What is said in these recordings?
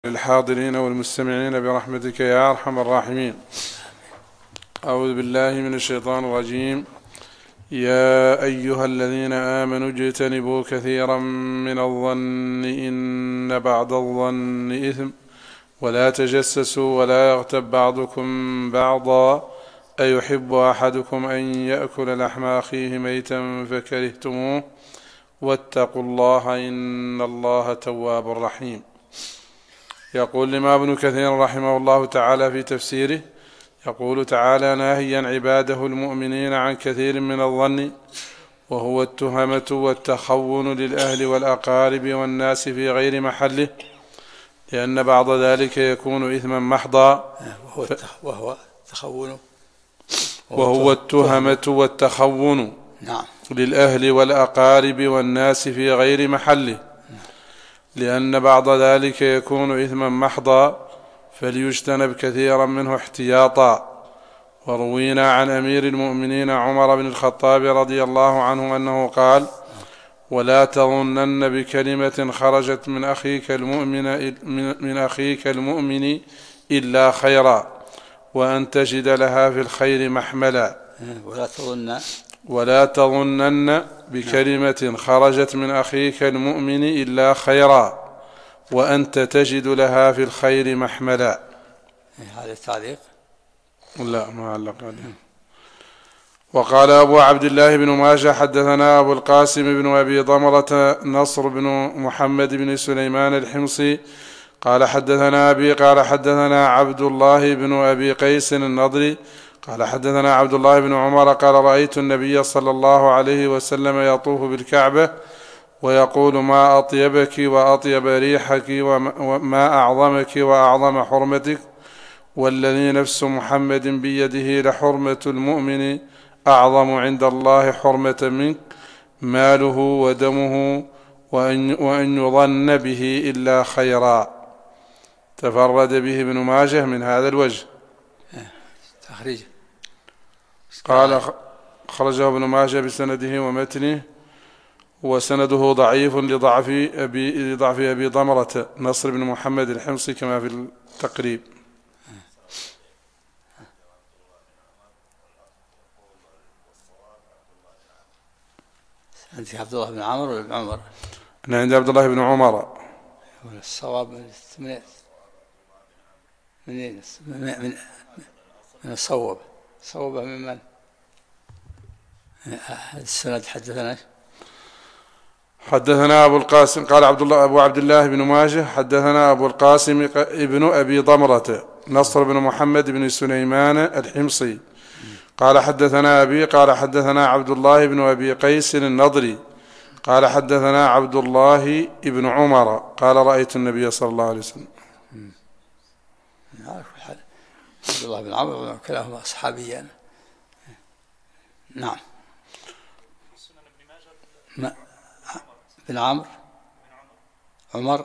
للحاضرين والمستمعين برحمتك يا أرحم الراحمين. أعوذ بالله من الشيطان الرجيم. يا أيها الذين آمنوا اجتنبوا كثيرا من الظن إن بعض الظن إثم ولا تجسسوا ولا يغتب بعضكم بعضا أيحب أحدكم أن يأكل لحم أخيه ميتا فكرهتموه واتقوا الله إن الله تواب رحيم. يقول الإمام ابن كثير رحمه الله تعالى في تفسيره، يقول تعالى ناهيا عباده المؤمنين عن كثير من الظن، وهو التهمة والتخون للأهل والأقارب والناس في غير محله، لأن بعض ذلك يكون إثما محضا. وهو التهمة والتخون للأهل والأقارب والناس في غير محله، لأن بعض ذلك يكون إثما محضا، فليجتنب كثيرا منه احتياطا. وروينا عن أمير المؤمنين عمر بن الخطاب رضي الله عنه أنه قال: ولا تظنن بكلمة خرجت من أخيك المؤمن إلا خيرا، وأن تجد لها في الخير محملا. ولا تظنن بكلمة خرجت من أخيك المؤمن إلا خيرا، وأنت تجد لها في الخير محملا. هذا التعليق؟ لا، ما علق عليه. وقال أبو عبد الله بن ماجه حدثنا أبو القاسم بن أبي ضمرة نصر بن محمد بن سليمان الحمصي قال حدثنا أبي قال حدثنا عبد الله بن أبي قيس النضري قال حدثنا عبد الله بن عمر قال رأيت النبي صلى الله عليه وسلم يطوف بالكعبة ويقول: ما أطيبك وأطيب ريحك وما أعظمك وأعظم حرمتك، والذي نفس محمد بيده لحرمة المؤمن أعظم عند الله حرمة منك ماله ودمه وأن يظن به إلا خيرا. تفرد به ابن ماجه من هذا الوجه. تخريج قال خرجه ابن ماجه بسنده ومتنه، وسنده ضعيف لضعف أبي ضمرة نصر بن محمد الحمصي كما في التقريب. عندك عبد الله بن عمرو ولا بن عمر؟ أنا عندي عبد الله بن عمر. الصواب من الصواب من من؟ السند حدثنا أبو القاسم قال أبو عبد الله بن ماجه حدثنا أبو القاسم ابن أبي ضمرة نصر بن محمد بن سليمان الحمصي قال حدثنا أبي قال حدثنا عبد الله بن أبي قيس النضري قال حدثنا عبد الله بن عمر قال رأيت النبي صلى الله عليه وسلم. عبد الله بن عمر كلاهما أصحابيان. نعم. بن عمرو عمر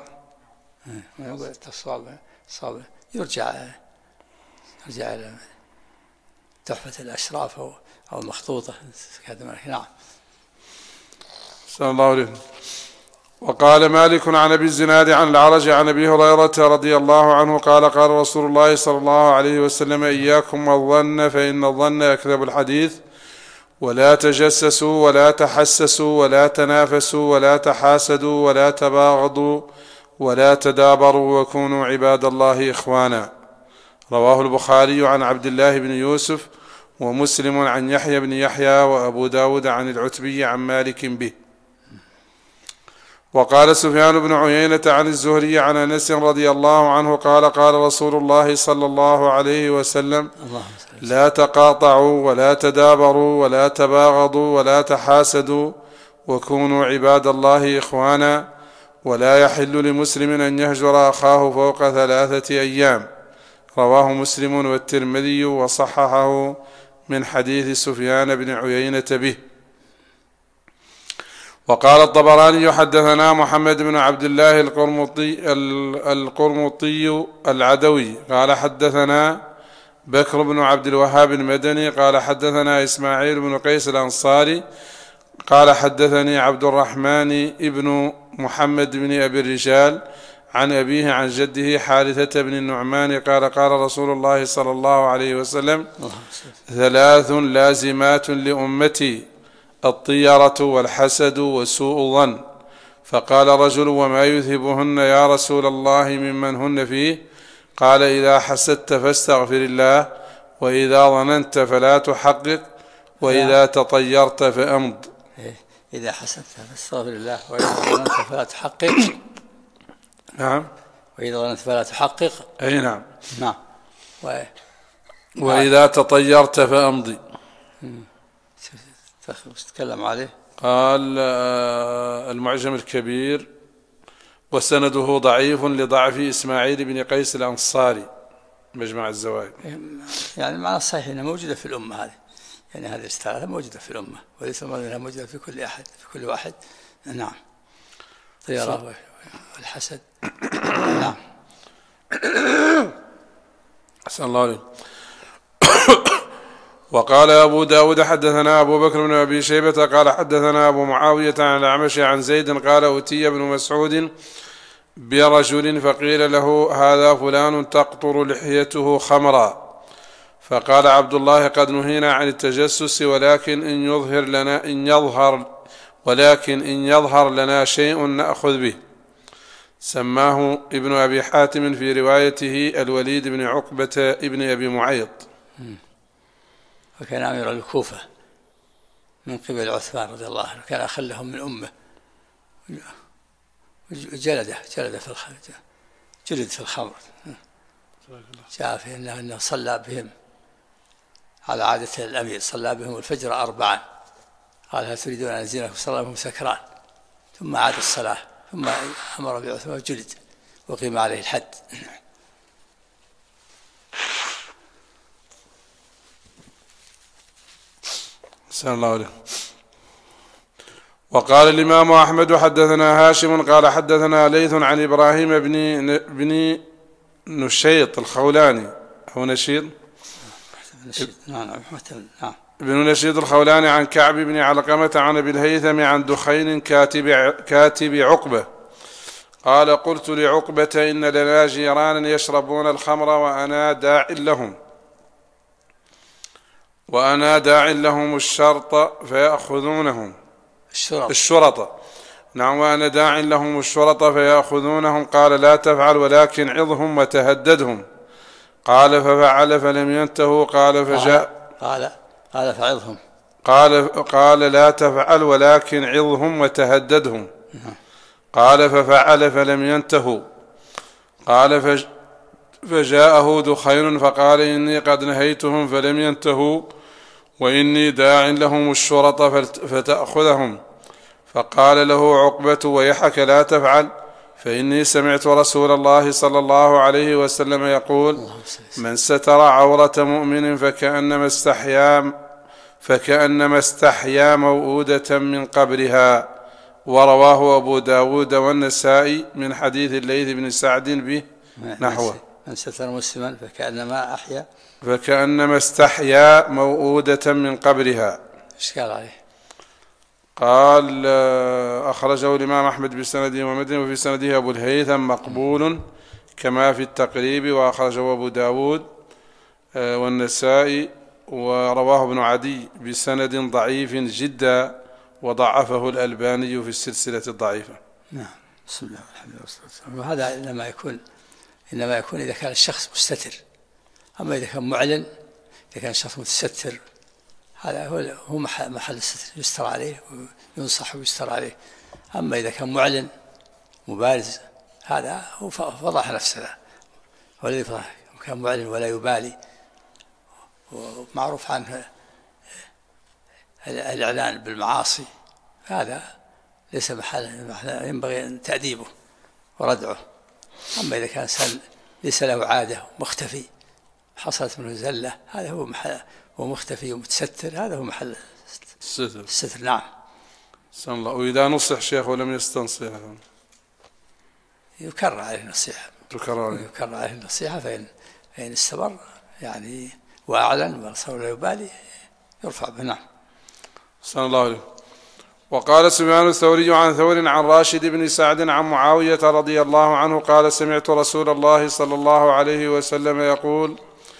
الصواب يرجع إلى تحفة الأشراف أو المخطوطة. نعم. صلى الله عليه وسلم. وقال مالك عن أبي الزناد عن العرج عن أبي هريرة رضي الله عنه قال قال رسول الله صلى الله عليه وسلم: إياكم والظن فإن الظن أكذب الحديث، ولا تجسسوا ولا تحسسوا ولا تنافسوا ولا تحاسدوا ولا تباغضوا ولا تدابروا وكونوا عباد الله إخوانا. رواه البخاري عن عبد الله بن يوسف ومسلم عن يحيى بن يحيى وأبو داود عن العتبي عن مالك به. وقال سفيان بن عيينة عن الزهري عن أنس رضي الله عنه قال قال رسول الله صلى الله عليه وسلم: لا تقاطعوا ولا تدابروا ولا تباغضوا ولا تحاسدوا وكونوا عباد الله إخوانا، ولا يحل لمسلم أن يهجر أخاه فوق 3 أيام. رواه مسلم والترمذي وصححه من حديث سفيان بن عيينة به. وقال الطبراني حدثنا محمد بن عبد الله القرمطي العدوي قال حدثنا بكر بن عبد الوهاب المدني قال حدثنا إسماعيل بن قيس الأنصاري قال حدثني عبد الرحمن بن محمد بن أبي الرجال عن أبيه عن جده حارثة بن النعمان قال قال رسول الله صلى الله عليه وسلم: 3 لازمات لأمتي: الطيرة والحسد وسوء الظن. فقال رجل: وما يذهبهن يا رسول الله ممن هن فيه؟ قال: إذا حسدت فاستغفر الله، وإذا ظننت فلا تحقق، وإذا تطيرت فأمض. إذا حسدت فاستغفر الله، وإذا ظننت فلا تحقق. نعم. وإذا ظننت فلا تحقق. أي نعم. نعم. وإذا تطيرت فأمضي. تتكلم عليه. قال المعجم الكبير: وسنده ضعيف لضعف إسماعيل بن قيس الأنصاري، مجمع الزوائد. يعني معنى الصحيح أنها موجودة في الأمة هذه، يعني هذه الثلاثة موجودة في الأمة، وليس أنها موجودة في كل أحد، في كل واحد. نعم. طيرة والحسد. نعم. أحسن الله عليك. وقال أبو داود: حدثنا أبو بكر بن أبي شيبة قال حدثنا أبو معاوية عن الأعمش عن زيد قال: أتي ابن مسعود برجل فقيل له: هذا فلان تقطر لحيته خمرا. فقال عبد الله: قد نهينا عن التجسس، ولكن إن يظهر لنا شيء نأخذ به. سماه ابن أبي حاتم في روايته الوليد بن عقبة ابن أبي معيط. وكان أمير الكوفة من قبل عثمان رضي الله عنه، كان أخلهم من أمه، جلد في الخمر، جلد في الخمر. جاء في أنه صلى بهم على عادة الأمير، صلى بهم الفجر 4، قال: هل تريدون أن أزينكم؟ صلى بهم سكران، ثم عاد الصلاة، ثم أمر بعثمان جلد وقيم عليه الحد. سلام الله عليه. وقال الإمام أحمد: حدثنا هاشم قال حدثنا ليث عن إبراهيم بن نشيط الخولاني أو نشيط بن نشيط الخولاني عن كعب بن علقمة عن أبي الهيثم عن دخين كاتب عقبة قال: قلت لعقبة: إن لنا جيرانا يشربون الخمر وأنا داع لهم الشرط فيأخذونهم الشرط. نعم. وأنا داع لهم الشرط فيأخذونهم. قال: لا تفعل، ولكن عظهم وتهددهم. قال: ففعل فلم ينتهوا. قال: فجاء قال فعظهم. قال: لا تفعل، ولكن عظهم وتهددهم. قال: ففعل فلم ينتهوا. قال: فجاءه دخين فقال: إني قد نهيتهم فلم ينتهوا، وإني داع لهم الشرط فتأخذهم. فقال له عقبة: ويحك لا تفعل، فإني سمعت رسول الله صلى الله عليه وسلم يقول: من ستر عورة مؤمن فكأنما استحيا موؤودة من قبرها. ورواه أبو داود والنسائي من حديث الليث بن سعد به نحوه. من ستر مسلما فكأنما استحيا موؤودة من قبرها. إشكال عليه. قال: أخرجه الإمام أحمد بسنده ومتنه، وفي سنده أبو الهيثم مقبول كما في التقريب، وأخرجه أبو داود والنسائي، ورواه ابن عدي بسند ضعيف جدا، وضعفه الألباني في السلسلة الضعيفة. نعم. بسم الله والحمد لله والصلاة والسلام. وهذا إنما يكون إذا كان الشخص مستتر. أما إذا كان معلن، إذا كان الشخص متستر، هذا هو محل الستر، يستر عليه وينصح ويستر عليه. أما إذا كان معلن مبارز، هذا هو فضح نفسه، والذي فضح كان معلن ولا يبالي، ومعروف عنه الإعلان بالمعاصي، هذا ليس محل ينبغي تأديبه وردعه. أما إذا كان ليس له عادة مختفي، حصلت منه زلة، هذا هو محل، ومختفي ومتستر، هذا هو محل الستر. نعم. سن الله. وإذا نصح شيخ ولم يستنصح يكرر عليه النصيحة، فإن استمر يعني وأعلن ورسول لا يبالي يرفع به. نعم. سن الله عليه. وقال سفيان الثوري عن ثور عن راشد بن سعد عن معاوية رضي الله عنه قال سمعت رسول الله صلى الله عليه وسلم يقول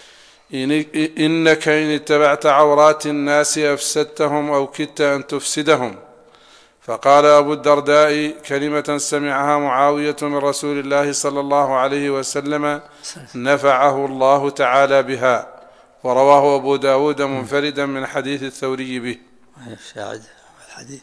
إنك إن اتبعت عورات الناس أفسدتهم أو كدت أن تفسدهم. فقال أبو الدرداء كلمة سمعها معاوية من رسول الله صلى الله عليه وسلم نفعه الله تعالى بها. ورواه أبو داود منفردا من حديث الثوري به. الحديث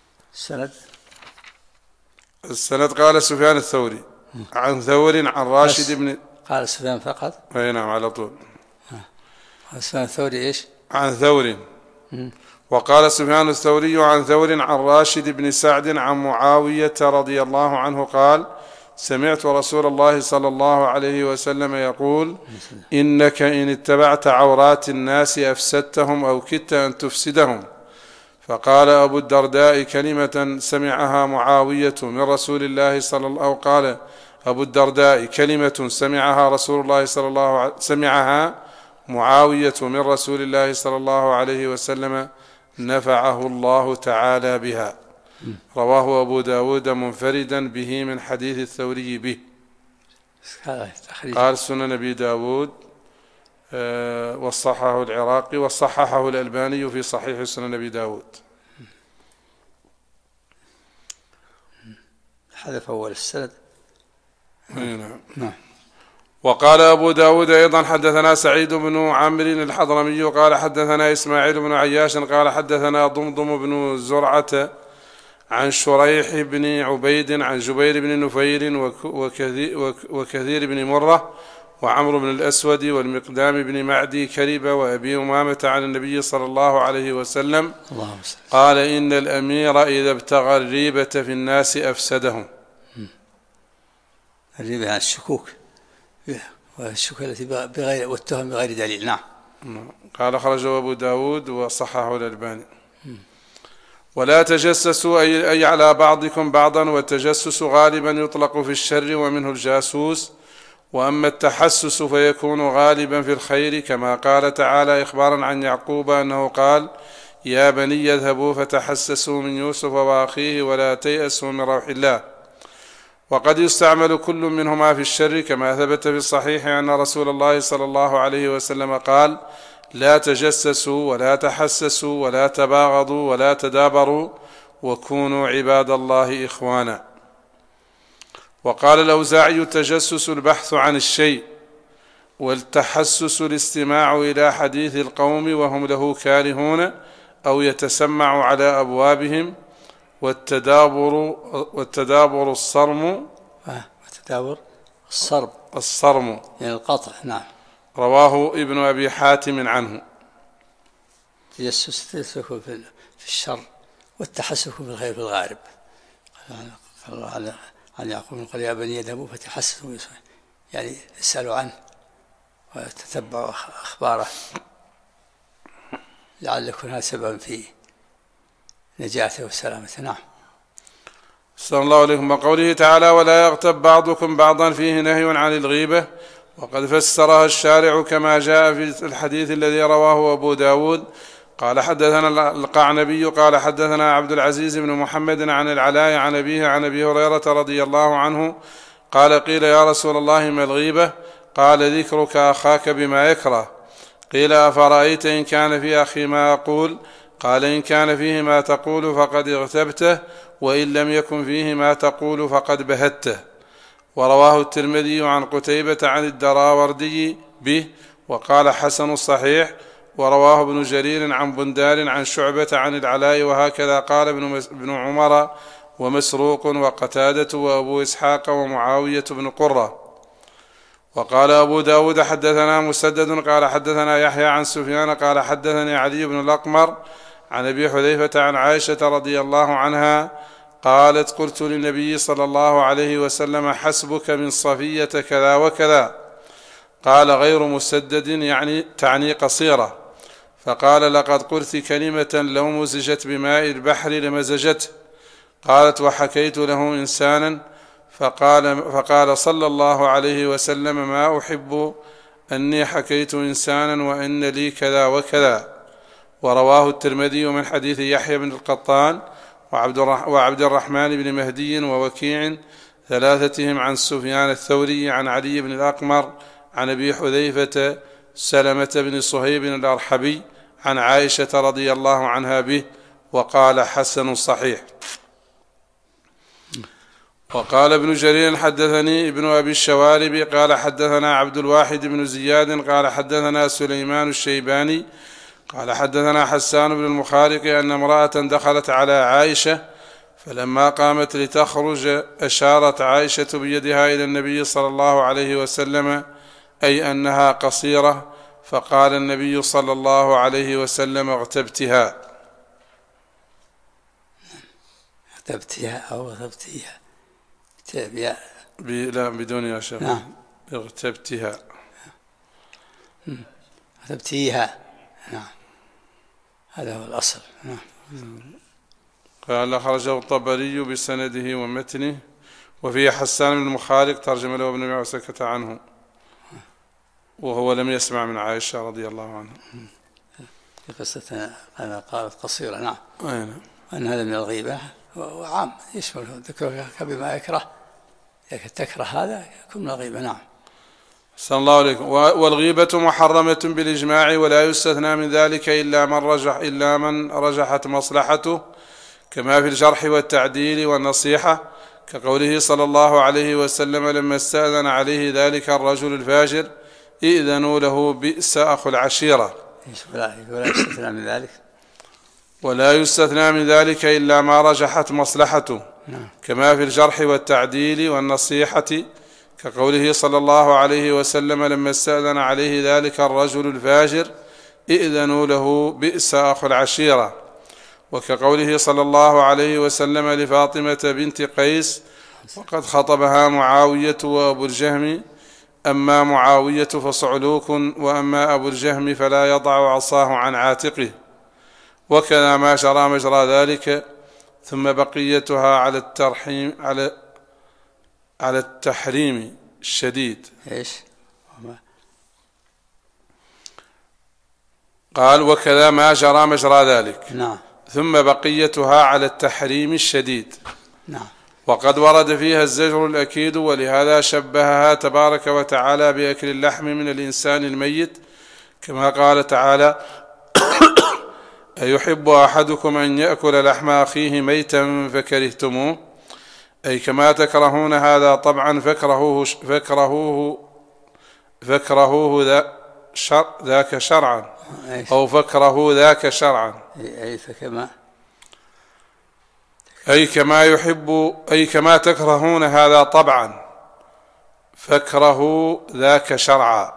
السند قال سفيان الثوري عن ثور عن راشد بن قال سفيان فقط. أي نعم على طول. سفيان الثوري إيش؟ عن ثور. وقال سفيان الثوري عن ثور عن راشد بن سعد عن معاوية رضي الله عنه قال سمعت رسول الله صلى الله عليه وسلم يقول إنك إن اتبعت عورات الناس أفسدتهم أو كدت أن تفسدهم. فقال أبو الدرداء كلمة سمعها معاوية من رسول الله صلى الله عليه وسلم قال أبو الدرداء كلمة سمعها رسول الله سمعها معاوية من رسول الله صلى الله عليه وسلم نفعه الله تعالى بها. رواه أبو داود منفردا به من حديث الثوري به. قال سنن أبي داود وصححه العراقي وصححه الألباني في صحيح سنن أبي داود. حذف أول السند. نعم. وقال أبو داود أيضا حدثنا سعيد بن عمرو الحضرمي قال حدثنا إسماعيل بن عياش قال حدثنا ضمضم بن زرعة عن شريح بن عبيد عن جبير بن نفير وكثير بن مرة وعمرو بن الأسود والمقدام بن معدي كربة وأبي أمامة عن النبي صلى الله عليه وسلم قال إن الأمير إذا ابتغى الريبة في الناس أفسدهم. الريبة عن الشكوك والشكوك التي بغير والتهم بغير دليل. نعم. قال خرجه أبو داود وصححه الألباني. ولا تجسسوا أي على بعضكم بعضا. والتجسس غالبا يطلق في الشر ومنه الجاسوس. وأما التحسس فيكون غالبا في الخير كما قال تعالى إخبارا عن يعقوب أنه قال يا بني يذهبوا فتحسسوا من يوسف وأخيه ولا تيأسوا من روح الله. وقد يستعمل كل منهما في الشر كما ثبت في الصحيح أن رسول الله صلى الله عليه وسلم قال لا تجسسوا ولا تحسسوا ولا تباغضوا ولا تدابروا وكونوا عباد الله إخوانا. وقال الأوزاعي التجسس البحث عن الشيء والتحسس الاستماع إلى حديث القوم وهم له كارهون أو يتسمع على أبوابهم. والتدابر الصرم الصرم يعني القطع. نعم. رواه ابن أبي حاتم عنه. تجسس في الشر والتحسس بالخير في الغارب. عن يعقوب قال يا بني يذهبوا فتحسسوا يعني اسألوا عنه وتتبعوا أخباره لعل يكون هذا سببا في نجاته وسلامته. نعم. صلى الله عليكم. وقوله تعالى ولا يغتب بعضكم بعضا فيه نهي عن الغيبة. وقد فسرها الشارع كما جاء في الحديث الذي رواه أبو داود قال حدثنا القعنبي قال حدثنا عبد العزيز بن محمد عن العلاء عن أبيه عن أبي هريرة رضي الله عنه قال قيل يا رسول الله ما الغيبة؟ قال ذكرك أخاك بما يكره. قيل أفرأيت إن كان في أخي ما أقول؟ قال إن كان فيه ما تقول فقد اغتبته وإن لم يكن فيه ما تقول فقد بهته. ورواه الترمذي عن قتيبة عن الدراوردي به وقال حسن الصحيح. ورواه ابن جرير عن بندار عن شعبة عن العلاء وهكذا قال ابن عمر ومسروق وقتادة وأبو إسحاق ومعاوية بن قرة. وقال أبو داود حدثنا مسدد قال حدثنا يحيى عن سفيان قال حدثني علي بن الأقمر عن أبي حذيفة عن عائشة رضي الله عنها قالت قلت للنبي صلى الله عليه وسلم حسبك من صفية كذا وكذا. قال غير مسدد يعني تعني قصيرة. فقال لقد قلت كلمة لو مزجت بماء البحر لمزجته. قالت وحكيت له إنسانا فقال صلى الله عليه وسلم ما أحب أني حكيت إنسانا وإن لي كذا وكذا. ورواه الترمذي من حديث يحيى بن القطان وعبد الرحمن بن مهدي ووكيع ثلاثتهم عن سفيان الثوري عن علي بن الأقمر عن أبي حذيفة سلمة بن صهيب الأرحبي عن عائشة رضي الله عنها به، وقال حسن صحيح. وقال ابن جرير حدثني ابن أبي الشوارب قال حدثنا عبد الواحد بن زياد قال حدثنا سليمان الشيباني قال حدثنا حسان بن المخارق أن امرأة دخلت على عائشة فلما قامت لتخرج أشارت عائشة بيدها إلى النبي صلى الله عليه وسلم أي أنها قصيرة، فقال النبي صلى الله عليه وسلم اغتبتها. اغتبتها أو اغتبتيها؟ لا بدون يا شيخ. نعم. اغتبتها. اغتبتيها. نعم، هذا هو الأصل. نعم. قال أخرجه الطبري بسنده ومتنه، وفيه حسان بن المخارق ترجم له ابن وسكت عنه، وهو لم يسمع من عائشة رضي الله عنها. في قصة أنا قالت قصيرة. نعم. أين؟ وأن هذا من الغيبة وعام يشمل ذكرك بما يكره، إذا تكره هذا يكون من الغيبة. نعم. صلى الله عليكم. والغيبة محرمة بالإجماع، ولا يستثنى من ذلك إلا من رجحت مصلحته، كما في الجرح والتعديل والنصيحة، كقوله صلى الله عليه وسلم لما استأذن عليه ذلك الرجل الفاجر إذنوا له بئس أخو العشيرة. ولا يستثنى من ذلك إلا ما رجحت مصلحته، كما في الجرح والتعديل والنصيحة، كقوله صلى الله عليه وسلم لما استأذن عليه ذلك الرجل الفاجر إذنوا له بئس أخو العشيرة، وكقوله صلى الله عليه وسلم لفاطمة بنت قيس وقد خطبها معاوية وأبو الجهم أما معاوية فصعلوك وأما أبو الجهم فلا يضع عصاه عن عاتقه، وكذا ما جرى مجرى ذلك، ثم بقيتها على التحريم الشديد. قال وكذا ما جرى مجرى ذلك. نعم. ثم بقيتها على التحريم الشديد. نعم. وقد ورد فيها الزجر الأكيد، ولهذا شبهها تبارك وتعالى بأكل اللحم من الإنسان الميت، كما قال تعالى أيحب أحدكم أن يأكل لحم أخيه ميتا فكرهتموه، أي كما تكرهون هذا طبعا فكرهوه ذاك شرعا، أو فكرهوا ذاك شرعا، أي كما تكرهون هذا طبعا فكرهوا ذاك شرعا.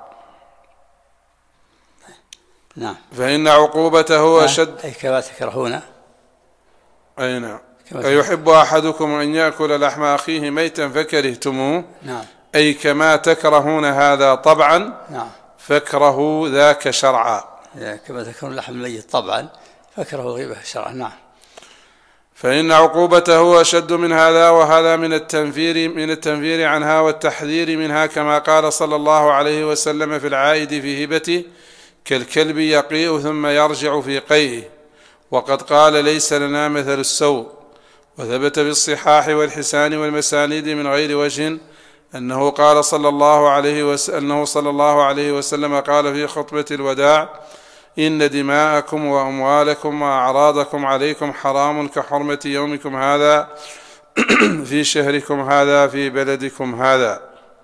نعم. فإن عقوبته أشد. أي كما تكرهون. أي نعم. أيحب أحدكم أن يأكل لحم أخيه ميتا فكرهتموه. نعم. أي كما تكرهون هذا طبعا. نعم. فكرهوا ذاك شرعا. كما تكرهون لحم الميت طبعا فكرهوا غيبه شرعا. نعم. فإن عقوبته أشد من هذا، وهذا من التنفير عنها والتحذير منها، كما قال صلى الله عليه وسلم في العائد في هبته كالكلب يقيء ثم يرجع في قيئه، وقد قال ليس لنا مثل السوء. وثبت في الصحاح والحسان والمسانيد من غير وجه أنه صلى الله عليه وسلم قال في خطبة الوداع إن دماءكم وأموالكم وأعراضكم عليكم حرام كحرمة يومكم هذا في شهركم هذا في بلدكم هذا.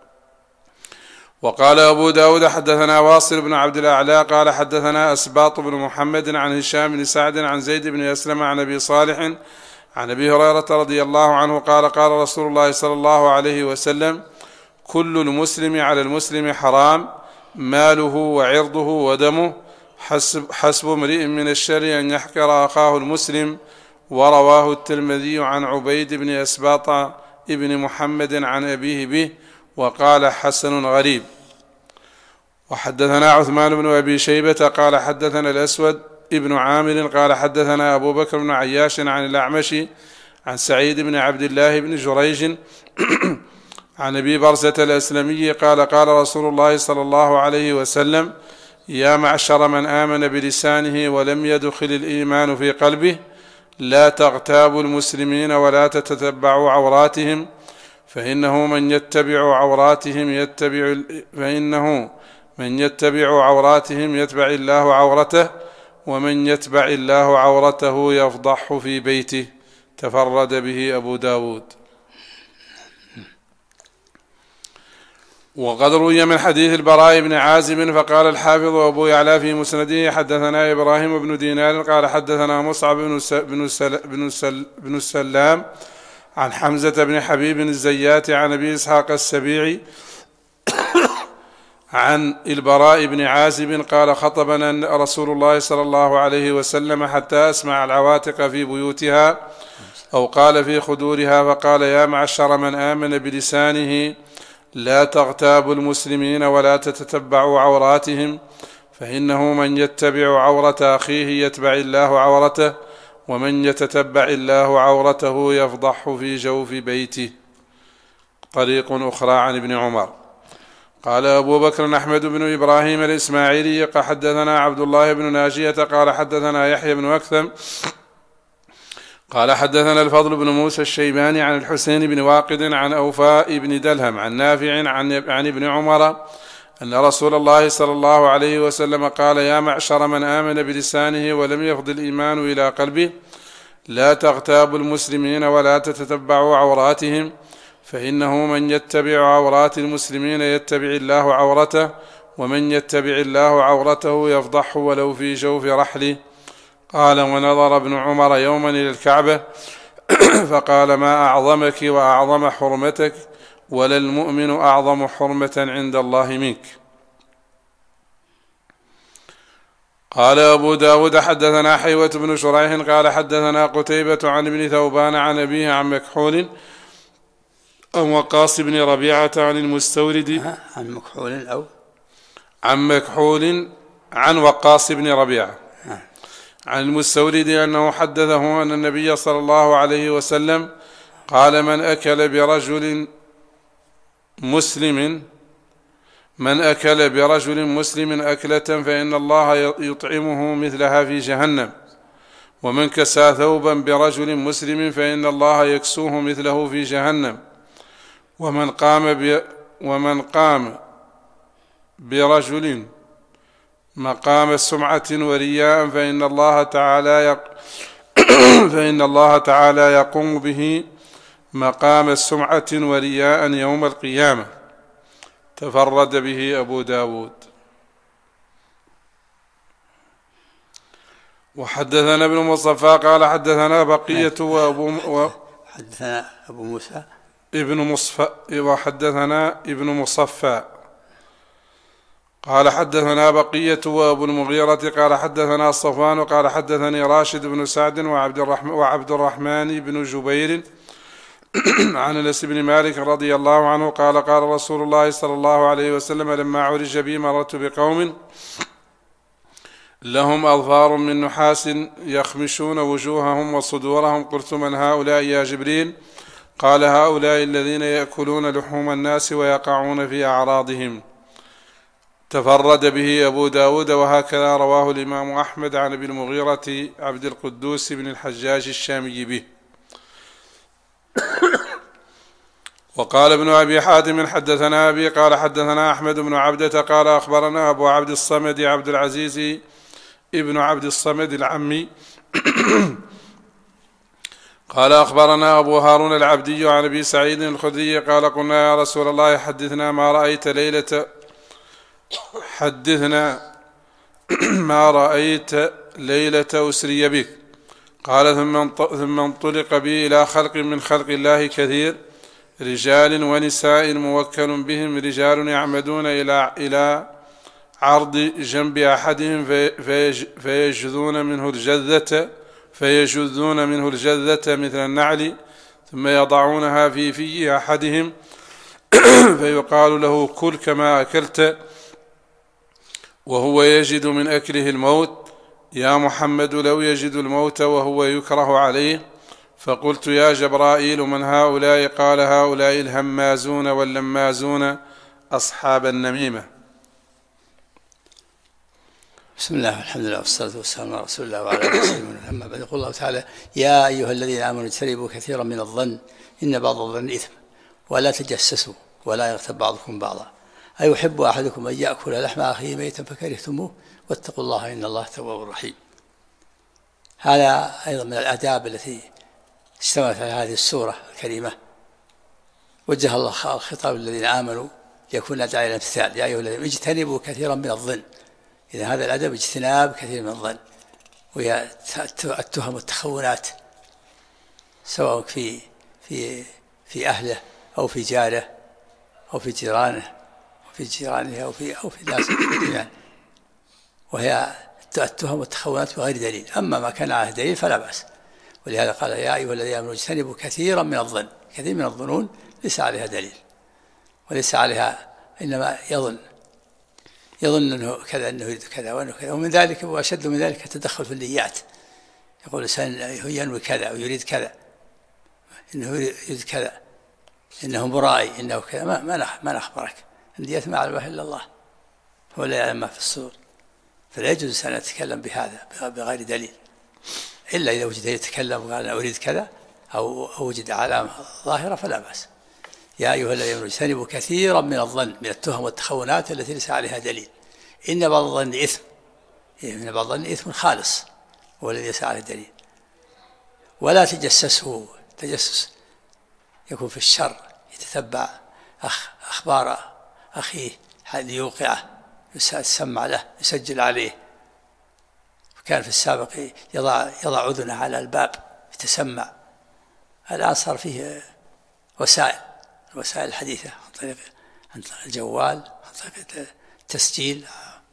وقال أبو داود حدثنا واصل بن عبد الأعلى قال حدثنا أسباط بن محمد عن هشام بن سعد عن زيد بن أسلم عن أبي صالح عن أبي هريرة رضي الله عنه قال رسول الله صلى الله عليه وسلم كل المسلم على المسلم حرام، ماله وعرضه ودمه، حسب امرئ من الشر أن يحقر أخاه المسلم. ورواه الترمذي عن عبيد بن أسباط ابن محمد عن أبيه به، وقال حسن غريب. وحدثنا عثمان بن أبي شيبة قال حدثنا الأسود ابن عامر قال حدثنا أبو بكر بن عياش عن الأعمش عن سعيد بن عبد الله بن جريج عن أبي برزة الأسلمي قال رسول الله صلى الله عليه وسلم يا معشر من آمن بلسانه ولم يدخل الإيمان في قلبه لا تغتابوا المسلمين ولا تتتبعوا عوراتهم فإنه من يتبع عوراتهم يتبع الله عورته ومن يتبع الله عورته يفضح في بيته. تفرد به أبو داود. وقد روي من حديث البراء بن عازب فقال الحافظ أبو يعلى في مسنده حدثنا إبراهيم بن دينار قال حدثنا مصعب بن السلام عن حمزة بن حبيب الزيات عن أبي إسحاق السبيعي عن البراء بن عازب قال خطبنا رسول الله صلى الله عليه وسلم حتى أسمع العواتق في بيوتها أو قال في خدورها فقال يا معشر من آمن بلسانه لا تغتابوا المسلمين ولا تتتبعوا عوراتهم فإنه من يتبع عورة أخيه يتبع الله عورته ومن يتتبع الله عورته يفضح في جوف بيته. طريق أخرى عن ابن عمر. قال أبو بكر أحمد بن إبراهيم الإسماعيلي قال حدثنا عبد الله بن ناجية قال حدثنا يحيى بن أكثم قال حدثنا الفضل بن موسى الشيباني عن الحسين بن واقد عن أوفاء بن دلهم عن نافع عن ابن عمر أن رسول الله صلى الله عليه وسلم قال يا معشر من آمن بلسانه ولم يفض الإيمان إلى قلبه لا تغتابوا المسلمين ولا تتتبعوا عوراتهم فإنه من يتبع عورات المسلمين يتبع الله عورته ومن يتبع الله عورته يفضحه ولو في جوف رحله. قال ونظر ابن عمر يوما إلى الكعبة فقال ما أعظمك وأعظم حرمتك ولا المؤمن أعظم حرمة عند الله منك. قال أبو داود حدثنا حيوة بن شريح قال حدثنا قتيبة عن ابن ثوبان عن أبيه عن مكحول عن وقاص بن ربيعة عن المستورد عن مكحول عن وقاص بن ربيعة عن المستورد أنه حدثه أن النبي صلى الله عليه وسلم قال من أكل برجل مسلم أكلة فإن الله يطعمه مثلها في جهنم ومن كسى ثوبا برجل مسلم فإن الله يكسوه مثله في جهنم ومن قام برجل مقام سمعة ورياء فإن الله تعالى يقوم به مقام سمعة ورياء يوم القيامة. تفرد به أبو داود. وحدثنا ابن مصفى قال حدثنا بقية حدثنا أبو موسى وحدثنا ابن مصفى قال حدثنا بقية وأبو المغيرة قال حدثنا صفوان قال حدثني راشد بن سعد وعبد الرحمن بن جبير عن أنس بن مالك رضي الله عنه قال قال رسول الله صلى الله عليه وسلم لما عرج بي مررت بقوم لهم أظفار من نحاس يخمشون وجوههم وصدورهم قلت من هؤلاء يا جبريل؟ قال هؤلاء الذين يأكلون لحوم الناس ويقعون في أعراضهم. تفرد به أبو داود وهكذا رواه الإمام أحمد عن أبي المغيرة عبد القدوس بن الحجاج الشامي به. وقال ابن أبي حاتم حدثنا أبي قال حدثنا أحمد بن عبدة قال أخبرنا أبو عبد الصمد عبد العزيز ابن عبد الصمد العمي قال أخبرنا أبو هارون العبدي عن أبي سعيد الخدري قال قلنا يا رسول الله حدثنا ما رأيت ليلة أسري بك. قال ثم انطلق بي إلى خلق من خلق الله كثير رجال ونساء موكل بهم رجال يعمدون إلى عرض جنب أحدهم فيجذون منه الجذة مثل النعل ثم يضعونها في أحدهم فيقال له كل كما أكلت وهو يجد من أكله الموت. يا محمد لو يجد الموت وهو يكره عليه. فقلت يا جبرائيل من هؤلاء؟ قال هؤلاء الهمازون واللمازون أصحاب النميمة. بسم الله والحمد لله والصلاة والسلام على رسول الله وعلى آله وصحبه. أما بعد، يقول الله تعالى: يا أيها الذين آمنوا اجتنبوا كثيرا من الظن إن بعض الظن إثم ولا تجسسوا ولا يغتب بعضكم بعضا أيحب أحدكم أن يأكل لحم أخيه ميتا فكرهتموه واتقوا الله إن الله تواب رحيم. هذا أيضا من الآداب التي اشتملت على هذه السورة الكريمة. وجه الله الخطاب للذين آمنوا ليكون داعيا إلى الامتثال: يا أيها الذين اجتنبوا كثيرا من الظن. إذا هذا الأدب اجتناب كثير من الظن، وهي التهم والتخونات، سواء في أهله أو في جاره أو في جيرانه أو في الناس يعني. وهي التهم والتخونات بغير دليل. أما ما كان عليه دليل فلا بأس. ولهذا قال: يا أيها الذين آمنوا اجتنبوا كثيرا من الظن. كثير من الظنون ليس عليها دليل، وليس عليها، إنما يظن أنه كذا، أنه يريد كذا وأنه كذا. ومن ذلك وأشد من ذلك التدخل في النيات. يقول الإنسان ينوي كذا أو يريد كذا، إنه يريد كذا، إنه مرائي، إنه كذا. ما نخبرك. النيات ما يعلمها إلا الله، هو لا يعلم ما في الصدور. فلا يجوز أن يتكلم بهذا بغير دليل، إلا إذا وجد يتكلم وقال أنا أريد كذا أو وجد علامة ظاهرة فلا بأس. يا أيها الذين آمنوا اجتنبوا كثيرا من الظن، من التهم والتخونات التي ليس عليها دليل. إن بعض الظن إثم، إن بعض الظن إثم خالص هو الذي ليس عليه دليل. ولا تجسسوا. تجسس يكون في الشر، يتتبع أخبار أخيه ليوقعه، يسمع له، يسجل عليه. وكان في السابق يضع أذنه على الباب يتسمع. الآن صار فيه وسائل الحديثة عن طريق الجوال، عن طريق التسجيل،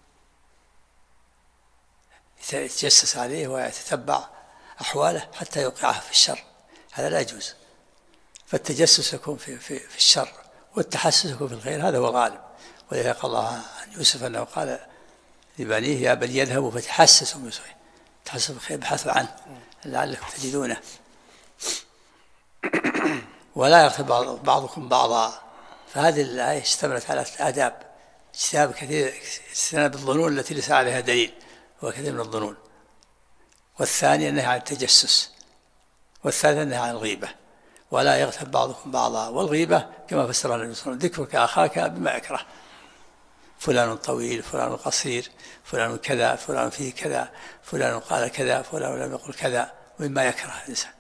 يتجسس عليه ويتتبع أحواله حتى يوقعه في الشر. هذا لا يجوز. فالتجسس يكون في الشر، والتحسس يكون في الخير. هذا هو الغالب. ولذلك قال الله عن يوسف أنه قال لبنيه: يا بني يذهبوا فتحسسوا من يوسف. تحسسوا في الخير، ابحثوا عنه لعلكم تجدونه. ولا يغتب بعضكم بعضا. فهذه الآية اشتملت على آداب: اجتناب الظنون التي ليس عليها دليل، وكثير من الظنون. والثاني النهي عن التجسس. والثالث النهي عن الغيبة. ولا يغتب بعضكم بعضا. والغيبة كما فسرها النبي صلى الله عليه وسلم: ذكرك أخاك بما يكره، فلان طويل، فلان قصير، فلان كذا، فلان فيه كذا، فلان قال كذا، فلان لم يقل كذا، ومما يكره الإنسان.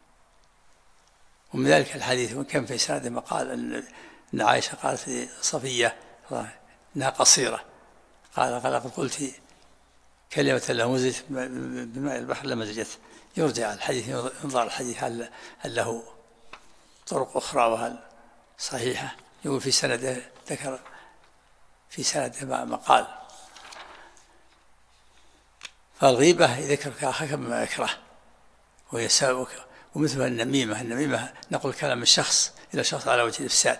ومن ذلك الحديث، وكان في سنده مقال أن عائشة قالت لصفية إنها قصيرة، قال قلت كلمة لو مزجت بماء البحر لمزجت. يرجع الحديث، ينظر الحديث هل له طرق أخرى وهل صحيحة. يقول في سنده، ذكر في سنده مقال. فالغيبة ذكرك أخاك بما يكره، ويساوك. ومثل النميمة نقل كلام من شخص إلى شخص على وجه الإفساد.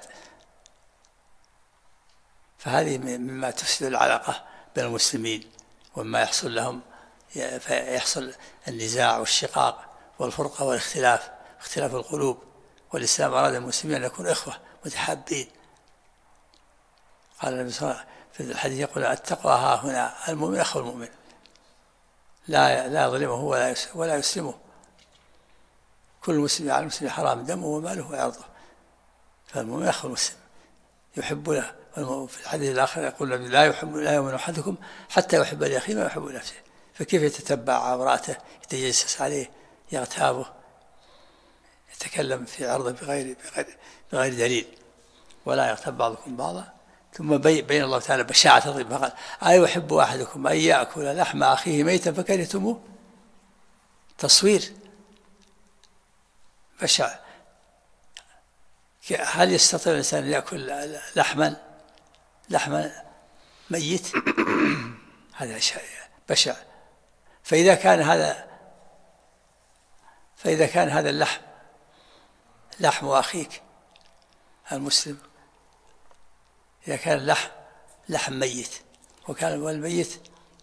فهذه مما تفسد العلاقة بين المسلمين، وما يحصل لهم، فيحصل النزاع والشقاق والفرقة والاختلاف، اختلاف القلوب. والإسلام أراد المسلمين أن يكونوا إخوة متحابين. قال النبي صلى الله عليه وسلم في الحديث، يقول: التقوى ها هنا، المؤمن أخو المؤمن، لا يظلمه ولا يسلمه. كل مسلم على المسلم حرام دمه وماله وعرضه. فالمؤمن أخو المسلم يحب له. في الحديث الآخر يقول: لا يؤمن أحدكم حتى يحب لأخيه ما يحب لنفسه. فكيف يتتبع عوراته، يتجسس عليه، يغتابه، يتكلم في عرضه بغير دليل. ولا يغتاب بعضكم بعضا. ثم بين الله تعالى بشاعة الغيبة، فقال: أيحب أحدكم أن يأكل لحم أخيه ميتا فكرهتموه. تصوير بشع. هل يستطيع الإنسان أن يأكل لحما ميت؟ هذا شيء بشع. فإذا كان هذا اللحم لحم أخيك المسلم، إذا كان لحم ميت، وكان الميت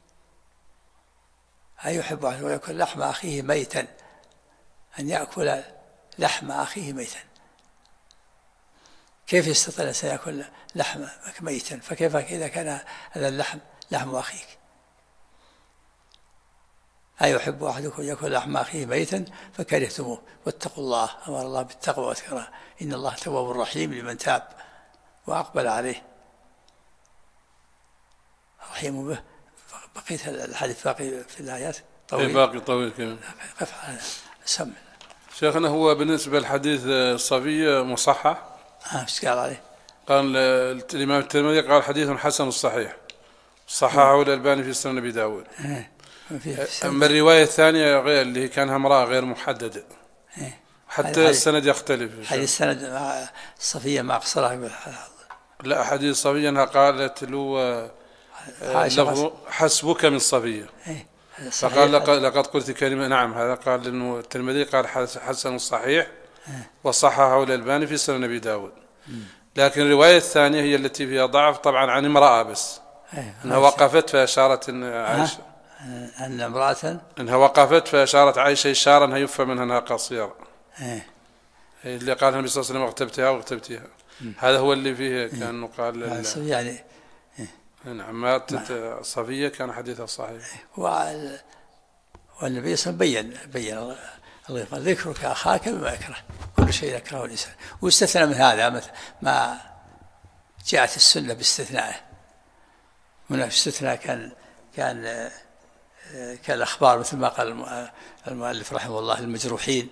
أيحب أن يأكل لحم أخيه ميتا، أن يأكل لحم أخيه ميتا. كيف يستطيع الإنسان يأكل لحم ميتا؟ فكيف إذا كان هذا اللحم لحم أخيك؟ أيحب أحدكم يأكل لحم أخيه ميتا فكرهتموه واتقوا الله، أمر الله بالتقوى واتقوا إن الله تواب رحيم لمن تاب وأقبل عليه رحيم به. بقيت الحديث باقي في الآيات طويل، باقي طويل كمان. قف على سم. شيخنا هو بالنسبة للحديث الصفية مصحح؟ ايش قال عليه؟ قال الإمام الترمذي قال حديث حسن صحيح، صححه الألباني في سنن أبي داود. أما الرواية الثانية غير اللي كانها امرأة غير محددة، حتى السند يختلف. حديث السند مع الصفية ما أقصرها. لا، حديث صفية أنها قالت له لفظ حسبك من صفية، فقال لقد قلت كلمة. نعم، هذا قال إنه الترمذي قال حسن صحيح وصححه الألباني في سنن أبي داود. لكن الرواية الثانية هي التي فيها ضعف طبعا عن امرأة بس، أنها وقفت فأشارت عائشة أن امرأة أنها وقفت فأشارت عائشة إشارة أنها يفهم منها أنها قصيرة، اللي قالها النبي صلى الله عليه وسلم واغتبتها هذا هو اللي فيه كأنه قال يعني نعم. ما صفية كان حديثها صحيح. والنبي صلى الله عليه وسلم بين ذكرك أخاك بما يكره، كل شيء يكرهه الإنسان، واستثنى من هذا مثل ما جاءت السنة باستثنائه. من الاستثناء كان الأخبار مثل ما قال المؤلف رحمه الله المجروحين،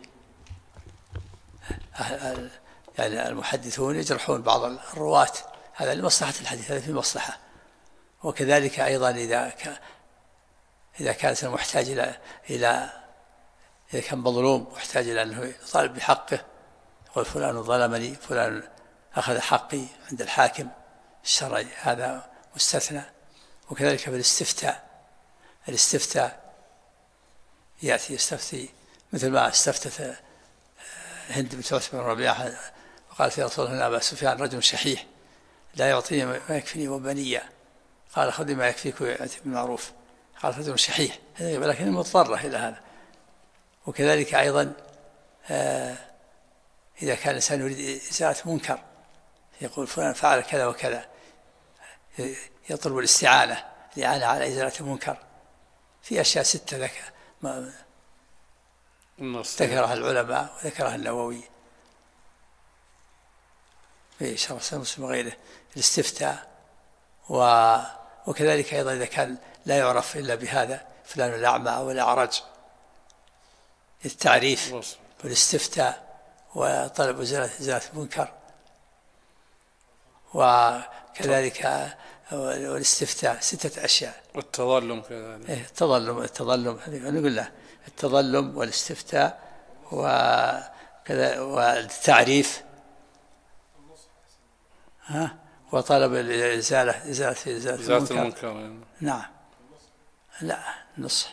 يعني المحدثون يجرحون بعض الرواة، هذا لمصلحة الحديث، هذا في مصلحة. وكذلك أيضا إذا كان محتاج إذا كان مظلوم محتاج إلى أنه يطالب بحقه، يقول فلان ظلمني، فلان أخذ حقي عند الحاكم الشرعي، هذا مستثنى. وكذلك في الاستفتاء يأتي يستفتي مثل ما استفتت هند بنت عتبة بن ربيعة وقالت يا رسول الله أبا سفيان رجل شحيح لا يعطيني ما يكفيني وبنية، قال خذي ما يكفيك ويأتي بالمعروف، قال رجل شحيح، ولكن مضطرة إلى هذا. وكذلك أيضا إذا كان الإنسان يريد إزالة منكر يقول فلان فعل كذا وكذا، يطلب الاستعانة على إزالة المنكر. في أشياء 6 ذكرها العلماء وذكرها النووي في شرح صحيح مسلم وغيره، الاستفتاء. وكذلك أيضا إذا كان لا يعرف إلا بهذا فلان الأعمى أو الأعرج، التعريف والاستفتاء وطلب إزالة المنكر. وكذلك والاستفتاء 6 أشياء. والتظلم كذلك. التظلم هذه نقول له التظلم والاستفتاء وكذا والتعريف وطلب إزالة المنكر. نعم. لا النصح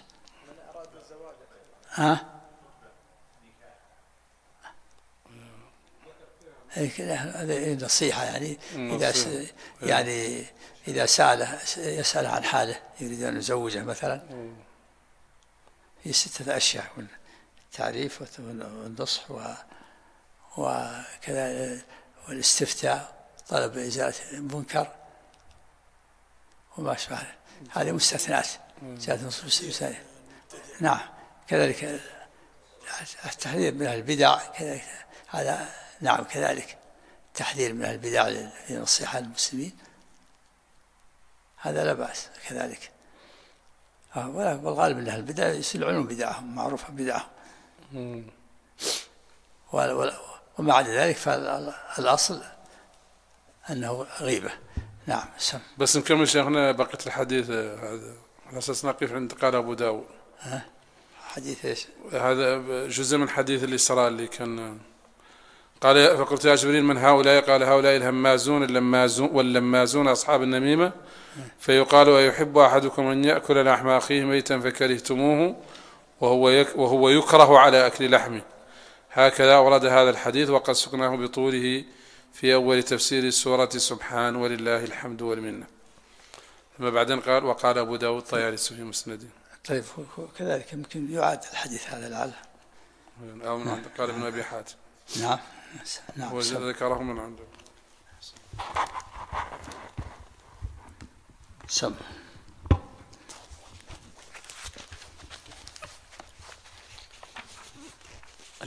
هذه نصيحة يعني إذا يسأل عن حاله يريد أن يزوجه مثلا، هي 6 أشياء: التعريف والنصح وكذا والاستفتاء، طلب إزالة المنكر وما شابه. هذه مستثنات جاءت نصوص. نعم. كذلك التحذير من البدع كذلك، هذا نعم كذلك التحذير من البدع لنصيحة المسلمين، هذا لا بأس كذلك. والغالب أن البدع يسلعون بدعهم، معروفة بدعهم. ومع ذلك فالأصل أنه غيبة. نعم. بس نكمل شيخنا بقية الحديث هذا على أساس نقف عند قال أبو داود. حديث إيش؟ هذا جزء من حديث الإسراء اللي كان قال فقلت يا جبريل من هؤلاء؟ قال هؤلاء الهمازون واللمازون أصحاب النميمة، فيقال أيحب أحدكم أن يأكل لحم أخيه ميتا فكرهتموه وهو يكره على أكل لحمه. هكذا أورد هذا الحديث، وقد سقناه بطوله في أول تفسير سورة سبحان ولله الحمد والمنة. ثم بعدين قال وقال أبو داود الطيالسي في مسنده. طيب كذلك يمكن يعاد الحديث هذا لعله أو من عنده قال ابن أبي حاتم. نعم. وذكره من عنده.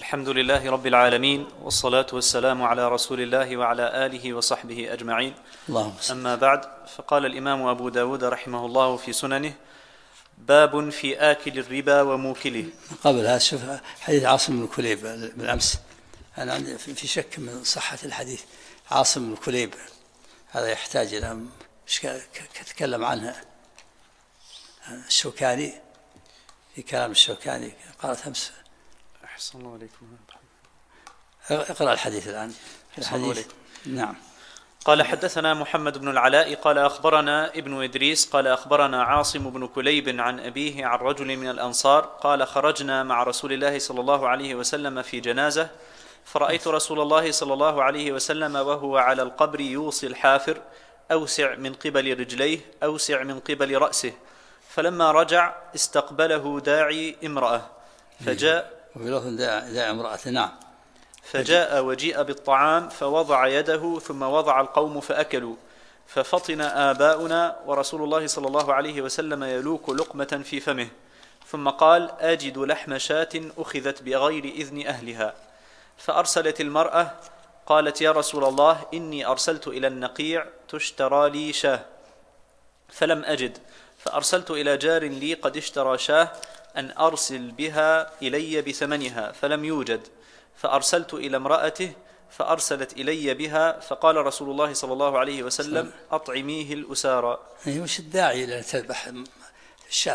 الحمد لله رب العالمين، والصلاة والسلام على رسول الله وعلى آله وصحبه أجمعين. اللهم أما بعد، فقال الإمام أبو داود رحمه الله في سننه: باب في آكل الربا وموكله. قبل هذا شوف حديث عاصم بن كليب بالأمس، أنا عندي في شك من صحة الحديث. عاصم بن كليب هذا يحتاج إلى تكلم عنه الشوكاني في كلام الشوكاني، قالت أمس. أحسن الله عليكم. اقرأ الحديث الآن. الحديث. نعم. قال: حدثنا محمد بن العلاء قال أخبرنا ابن إدريس قال أخبرنا عاصم بن كليب عن أبيه عن رجل من الأنصار قال: خرجنا مع رسول الله صلى الله عليه وسلم في جنازة، فرأيت رسول الله صلى الله عليه وسلم وهو على القبر يوصي الحافر: أوسع من قبل رجليه، أوسع من قبل رأسه. فلما رجع استقبله داعي امرأة فجاء داعي امرأة. نعم. فجاء وجيء بالطعام فوضع يده، ثم وضع القوم فأكلوا، ففطن آباؤنا ورسول الله صلى الله عليه وسلم يلوك لقمة في فمه، ثم قال: أجد لحم شاة أخذت بغير إذن أهلها. فأرسلت المرأة قالت: يا رسول الله، إني أرسلت إلى النقيع تشترى لي شاه فلم أجد، فأرسلت إلى جار لي قد اشترى شاه أن أرسل بها إلي بثمنها فلم يوجد، فأرسلت إلى امرأته فأرسلت إلي بها، فقال رسول الله صلى الله عليه وسلم: أطعميه الأسارى. وش الداعي إلى تذبح الشاة؟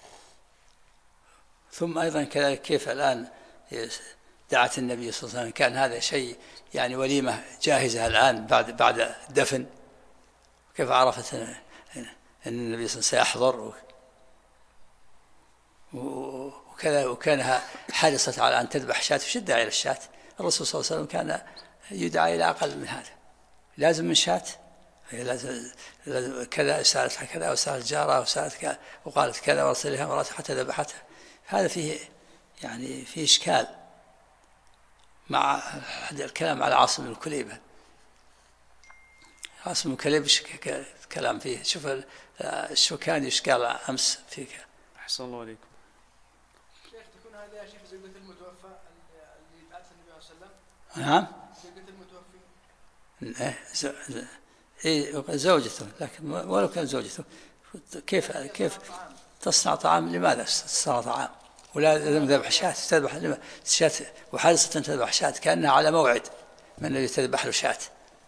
ثم أيضا كذلك كيف الآن دعت النبي صلى الله عليه وسلم، كان هذا شيء يعني وليمة جاهزة الآن بعد الدفن، كيف عرفت أن النبي صلى الله عليه وسلم سيحضر وكذا، وكانها حرصت على أن تذبح شاة؟ وش الداعي إلى الشاة؟ الرسول صلى الله عليه وسلم كان يدعى إلى أقل من هذا. لازم من شاة؟ لازم كذا، سألت كذا وسألت جارة وسألت كذا وقالت كذا وارسلها مراتها حتى ذبحتها. هذا فيه يعني فيه إشكال مع الكلام على عاصم بن كليب. عاصم بن كليب كلام فيه. شوف الشوكاني ايش قال أمس فيك. أحسن الله عليكم. شيخ، تكون هذا يا شيخ زوجة المتوفى اللي دعت النبي صلى الله عليه وسلم؟ نعم. زوجة المتوفي. زوجته، لكن ولو كان زوجته كيف تصنع طعام؟ لماذا تصنع طعام؟ ولا لازم ذبح شاة؟ تذبح شاة وحارصة تذبح شاة كأنها على موعد من الذي تذبح له شاة.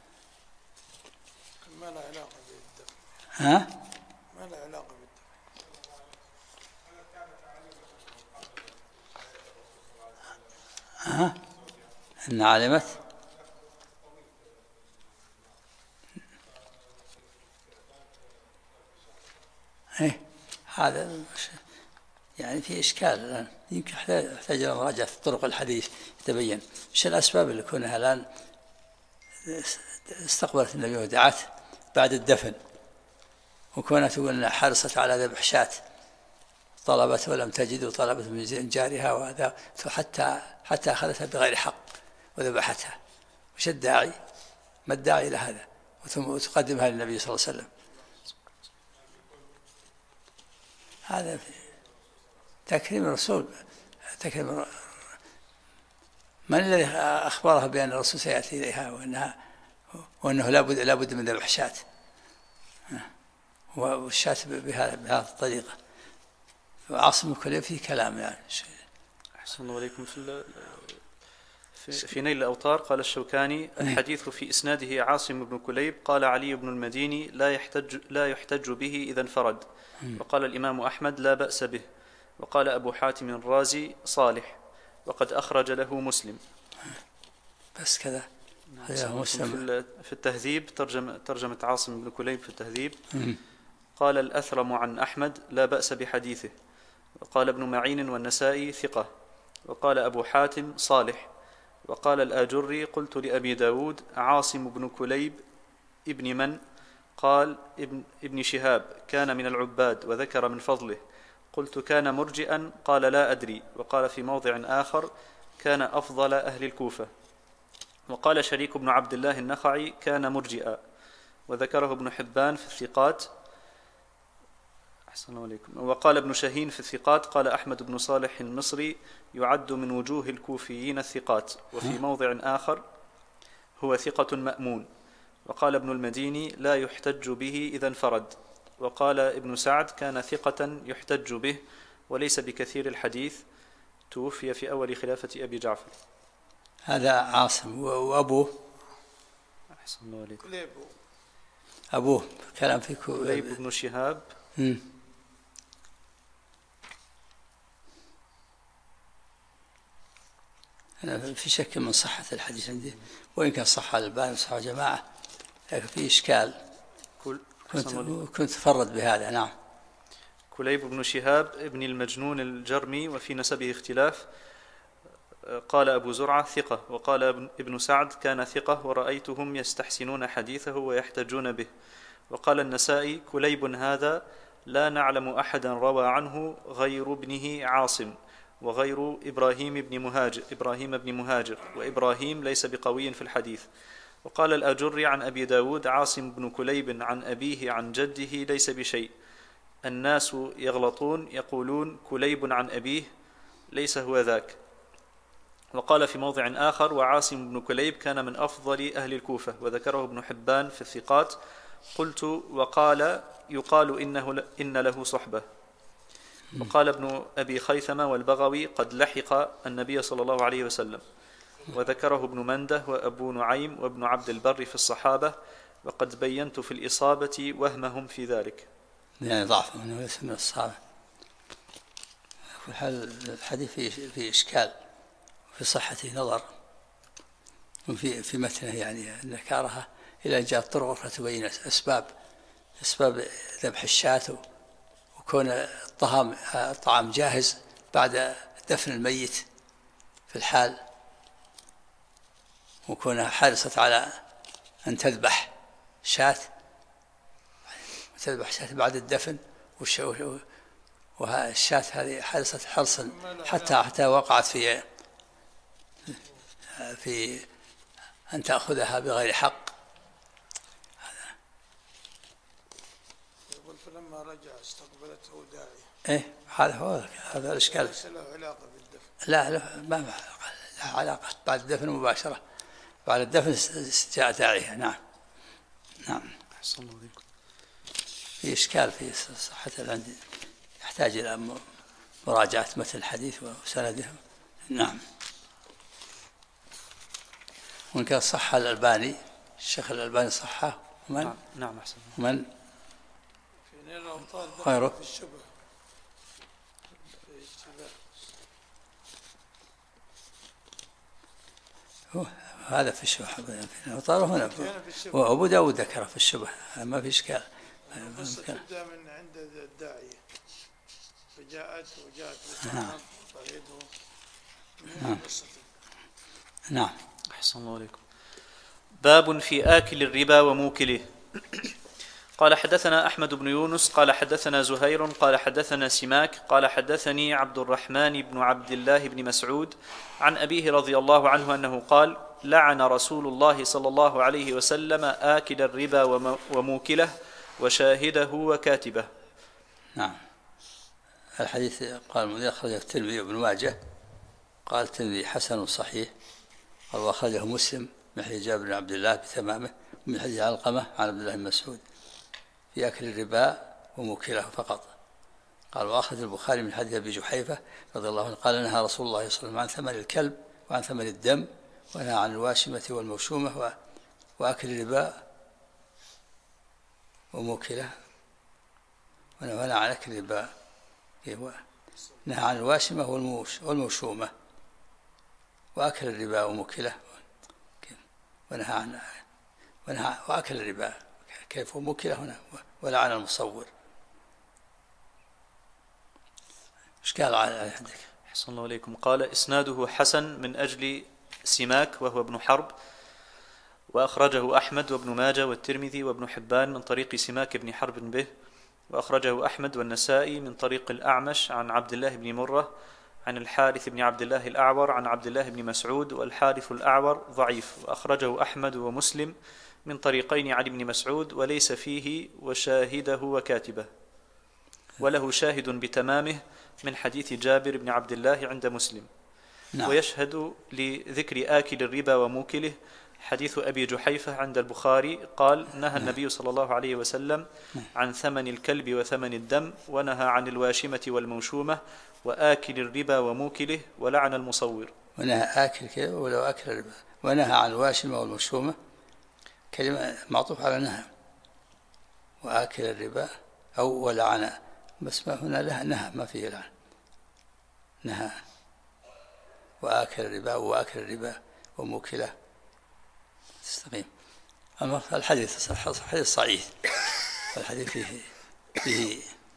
ما له علاقة بالدم. ها؟ ما له علاقة بالدم. ها؟ إن علمت. إيه هذا يعني في إشكال الآن، يمكن يحتاج إلى مراجعة في طرق الحديث يتبين إيش الأسباب اللي كونها الآن استقبلت النبي ودعته بعد الدفن، وكونها تقول حرصت على ذبح شاة، طلبت ولم تجد وطلبت من جارها، وهذا حتى أخذتها بغير حق وذبحتها. وش الداعي؟ ما الداعي إلى هذا؟ ثم تقدمها للنبي صلى الله عليه وسلم. هذا تكريم الرسول. تكريم من الذي أخبرها بأن الرسول سيأتي إليها وأنه لا بد من ذبح شاة، والشاة بهذه الطريقة؟ عاصم كليب فيه كلام يعني. أحسن الله عليكم. في نيل الأوطار قال الشوكاني: الحديث في إسناده عاصم بن كليب. قال علي بن المديني: لا يحتج به إذا انفرد. وقال الإمام أحمد: لا بأس به. وقال أبو حاتم الرازي: صالح، وقد أخرج له مسلم. بس كذا. في التهذيب ترجمة عاصم بن كليب في التهذيب. قال الأثرم عن أحمد: لا بأس بحديثه. وقال ابن معين والنسائي: ثقة. وقال أبو حاتم: صالح. وقال الآجري: قلت لأبي داود: عاصم بن كليب ابن من؟ قال: ابن شهاب، كان من العباد، وذكر من فضله. قلت: كان مرجئا؟ قال: لا أدري. وقال في موضع آخر: كان أفضل أهل الكوفة. وقال شريك بن عبد الله النخعي: كان مرجئا. وذكره ابن حبان في الثقات أحسن الله عليكم. وقال ابن شاهين في الثقات قال أحمد بن صالح المصري يعد من وجوه الكوفيين الثقات، وفي موضع آخر هو ثقة مأمون. وقال ابن المديني لا يحتج به إذا انفرد. وقال ابن سعد كان ثقة يحتج به وليس بكثير الحديث، توفي في أول خلافة أبي جعفر. هذا عاصم. وأبوه أحسن الله عليكم. أبوه كلام في كليب بن شهاب. أنا في شك من صحة الحديث عندي، وإن كان صح الألباني وصح جماعة، لكن في إشكال. كنت فرد بهذا. نعم. كليب بن شهاب ابن المجنون الجرمي، وفي نسبه اختلاف. قال أبو زرعة ثقة، وقال ابن سعد كان ثقة ورأيتهم يستحسنون حديثه ويحتجون به. وقال النسائي كليب هذا لا نعلم أحدا روى عنه غير ابنه عاصم وغير إبراهيم بن مهاجر، وإبراهيم ليس بقوي في الحديث. وقال الأجري عن أبي داود عاصم بن كليب عن أبيه عن جده ليس بشيء، الناس يغلطون يقولون كليب عن أبيه ليس هو ذاك. وقال في موضع آخر وعاصم بن كليب كان من أفضل أهل الكوفة، وذكره ابن حبان في الثقات. قلت وقال يقال إن له صحبة. وقال ابن أبي خيثمة والبغوي قد لحق النبي صلى الله عليه وسلم. وذكره ابن منده وأبو نعيم وابن عبد البر في الصحابة، وقد بينت في الإصابة وهمهم في ذلك. يعني ضعف أنه ليس من الصحابة. الحديث فيه إشكال، في صحته نظر، وفي متنه يعني نكارها إلى أن جاءت طرق فتبين أسباب ذبح الشاة، وكون الطعام جاهز بعد دفن الميت في الحال، وكونها حرصت على أن تذبح شاة بعد الدفن، والشاة هذه حرصت حرصا حتى وقعت في أن تأخذها بغير حق. يقول فلما رجع استقبلته داعية. إيه هذا الإشكال. ليس له علاقة بالدفن. لا ما له علاقة. بعد الدفن مباشرة، بعد الدفن جاء داعية. نعم. أحسن الله عليكم. في إشكال في صحة العندي، يحتاج إلى مراجعة متن الحديث وسنده. نعم. وإن كان صح الألباني، الشيخ الألباني صحه. ومن؟ نعم أحسن. ومن؟ في نيل الأوطار غيره. في الشبه. هذا في الشبه في الأوطار هنا. وأبو داود ذكره في الشبه، ما في إشكال. تبدأ من عند الداعية فجاءت نعم. أحسن الله عليكم. باب في آكل الربا وموكله. قال حدثنا أحمد بن يونس قال حدثنا زهير قال حدثنا سماك قال حدثني عبد الرحمن بن عبد الله بن مسعود عن أبيه رضي الله عنه أنه قال لعن رسول الله صلى الله عليه وسلم آكل الربا وموكله وشاهده وكاتبه. نعم. الحديث قال المذيع أخرجه الترمذي وابن ماجه، قال الترمذي حسن صحيح، قال وأخرجه مسلم من حديث جابر بن عبد الله بتمامه، من حديث علقمة عن عبد الله بن مسعود في أكل الربا وموكله فقط. قال وأخرج البخاري من حديث أبي جحيفة رضي الله عنه قال نهى رسول الله صلى الله عليه وسلم عن ثمن الكلب وعن ثمن الدم، ونهى عن الواشمة والموشومة وأكل الربا وموكله، ونهى عن أكل الربا. نهى عن الواشمة والموشومة وأكل الربا وموكله، ونهى وأكل الربا كيف وموكله هنا، ولعن المصور. إشكال على عندك. أحسن الله عليكم. قال إسناده حسن من أجل سماك وهو ابن حرب، وأخرجه أحمد وابن ماجه والترمذي وابن حبان من طريق سماك بن حرب به، وأخرجه أحمد والنسائي من طريق الأعمش عن عبد الله بن مرة عن الحارث بن عبد الله الأعور عن عبد الله بن مسعود، والحارث الأعور ضعيف. وأخرجه أحمد ومسلم من طريقين عن ابن مسعود وليس فيه وشاهده وكاتبه. وله شاهد بتمامه من حديث جابر بن عبد الله عند مسلم. نعم. ويشهد لذكر آكل الربا وموكله حديث أبي جحيفة عند البخاري قال: نهى النبي صلى الله عليه وسلم عن ثمن الكلب وثمن الدم، ونهى عن الواشمة والموشومة وآكل الربا وموكله، ولعن المصور. ونهى آكل كذا ولو أكل الربا، ونهى عن الواشمة والموشومة، كلمة معطوف على نهى. وآكل الربا أو ولعن، بس ما هنا لها نهى، ما فيه لعن. نهى وآكل الربا وآكل الربا وموكله تستقيم. أما الحديث صحيح، الحديث فيه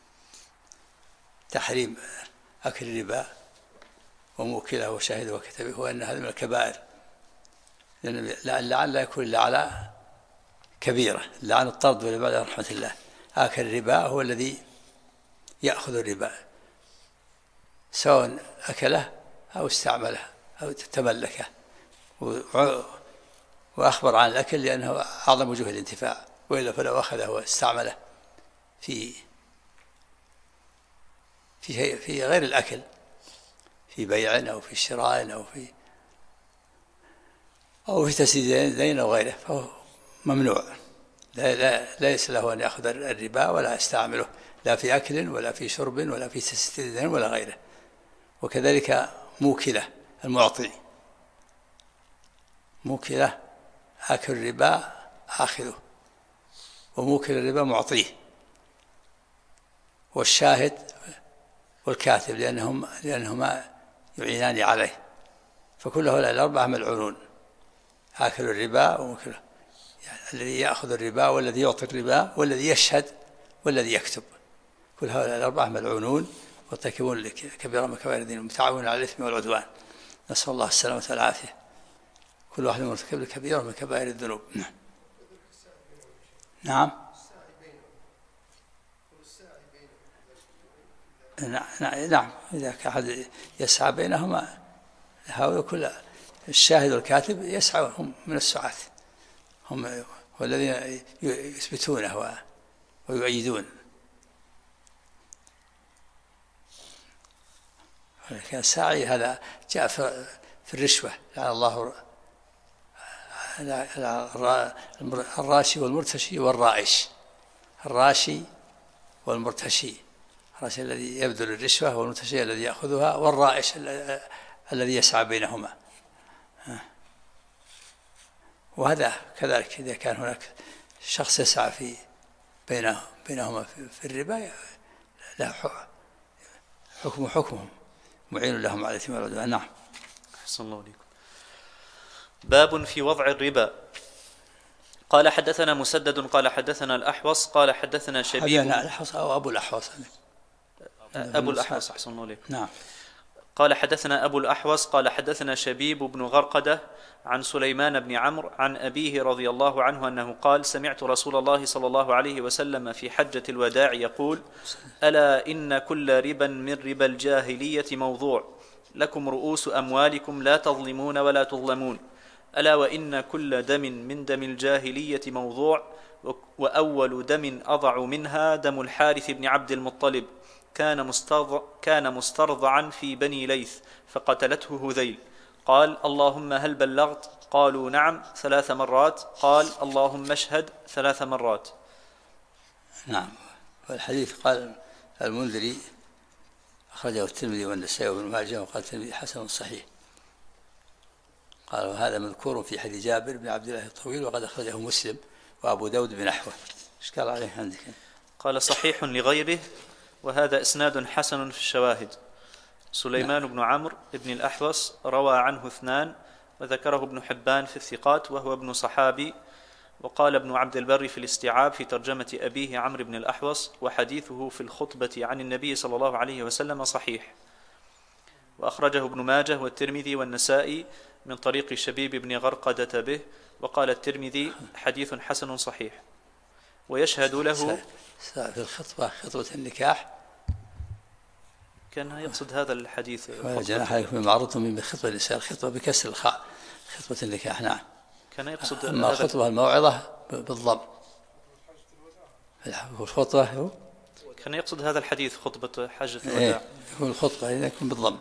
تحريم أكل الربا وموكله وشاهده وكتبه، وأن هذا من الكبائر، لأن اللعن لا يكون إلا على كبيرة، اللعن الطرد والإبعاد عن رحمة الله. آكل الربا هو الذي يأخذ الربا، سواء أكله أو استعمله أو تملكه، وأخبر عن الأكل لأنه أعظم وجوه الانتفاع، وإلا فلو أخذه واستعمله في غير الأكل، في بيع أو في شراء أو في تسديد دين أو غيره، فهو ممنوع. ليس له أن يأخذ الربا ولا يستعمله، لا في أكل ولا في شرب ولا في تسديد دين ولا غيره. وكذلك موكله المعطي، موكله آكل الربا آخذه، وموكل الربا معطيه، والشاهد والكاتب لأنهما يعينان عليه، فكل هؤلاء الأربعة ملعونون. آكل الربا وموكله، يعني الذي يأخذ الربا والذي يعطي الربا والذي يشهد والذي يكتب، كل هؤلاء الأربعة ملعونون وارتكبون كبيرة من كبائر الذنوب، متعاونون على الإثم والعدوان، نسأل الله السلامة والعافية. كل واحد مرتكب لكبيرة من كبائر الذنوب. نعم. نعم، إذا كان أحد يسعى بينهما، هؤلاء كل الشاهد والكاتب يسعون، هم من السعاة، هم والذين يثبتونه ويؤيدون. كان الساعي هذا جاء في الرشوة، لعن الله الراشي والمرتشي والرائش. الراشي والمرتشي، الراشي الذي يبذل الرشوة، والمرتشي الذي يأخذها، والرائش الذي يسعى بينهما. وهذا كذلك، إذا كان هناك شخص يسعى بينهما في الربا، له حكمهم معين لهم على الإثم والعدوان. نعم. أحسن الله عليكم. باب في وضع الربا. قال حدثنا مسدد قال حدثنا الأحوص قال حدثنا شبيب. الأحوص أو أبو الأحوص؟ أبو الأحوص. أحسن الله عليكم. نعم. قال حدثنا أبو الأحوص قال حدثنا شبيب بن غرقدة عن سليمان بن عمرو عن أبيه رضي الله عنه أنه قال: سمعت رسول الله صلى الله عليه وسلم في حجة الوداع يقول: ألا إن كل ربا من ربا الجاهلية موضوع، لكم رؤوس أموالكم لا تظلمون ولا تظلمون. ألا وإن كل دم من دم الجاهلية موضوع، وأول دم أضع منها دم الحارث بن عبد المطلب، كان مسترضعا في بني ليث فقتلته هذيل. قال: اللهم هل بلغت؟ قالوا: نعم 3 مرات. قال: اللهم اشهد 3 مرات. نعم. والحديث قال المنذري أخرجه الترمذي والنسائي وابن ماجه، وقال الترمذي حسن صحيح. قال: وهذا مذكور في حديث جابر بن عبد الله الطويل، وقد أخرجه مسلم وأبو داود بنحوه. إيش قال عليه عندك؟ قال: صحيح لغيره، وهذا إسناد حسن في الشواهد. سليمان بن عمرو بن الأحوص روى عنه 2، وذكره ابن حبان في الثقات وهو ابن صحابي. وقال ابن عبد البر في الاستيعاب في ترجمة أبيه عمرو بن الأحوص: وحديثه في الخطبة عن النبي صلى الله عليه وسلم صحيح. وأخرجه ابن ماجه والترمذي والنسائي من طريق شبيب بن غرقدة به. وقال الترمذي: حديث حسن صحيح. ويشهد له في الخطبة، خطبة النكاح، كان يقصد هذا الحديث. جناح عليكم معروض من خطبة النساء، الخطبة بكسر الخاء، خطبة النكاح. نعم. كان يقصد أما الخطبة الموعظة بالضم. الخطبة شيخنا يقصد هذا الحديث خطبة حجة الوداع. يكون الخطبة يكون بالضم.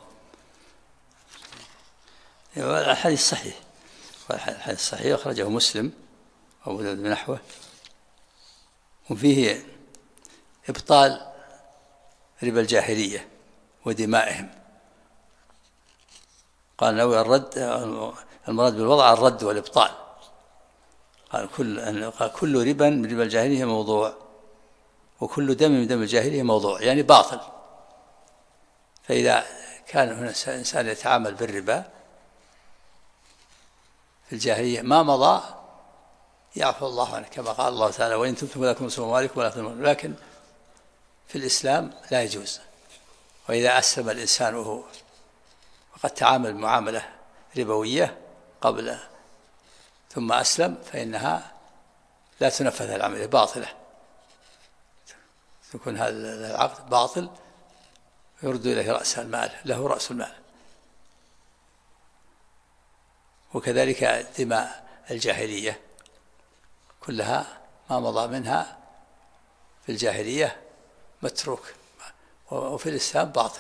الحديث صحيح، الحديث صحيح أخرجه مسلم أو نحوه، وفيه إبطال ربا الجاهلية ودمائهم. قال نوى الرد، المراد بالوضع الرد والإبطال. قال كل ربا من ربا الجاهلية موضوع، وكل دم من دم الجاهلية موضوع، يعني باطل. فإذا كان هنا إنسان يتعامل بالربا في الجاهلية ما مضى يعفو الله عنه، كما قال الله تعالى وإن تبتم فلكم رؤوس أموالكم ولا تظلمون. لكن في الإسلام لا يجوز. وإذا أسلم الإنسان وقد تعامل معاملة ربوية قبل ثم أسلم فإنها لا تنفذ العملية، باطلة، يكون هذا العقد باطل، يرد إليه رأس المال، له رأس المال. وكذلك دماء الجاهلية كلها ما مضى منها في الجاهلية متروك، وفي الإسلام باطل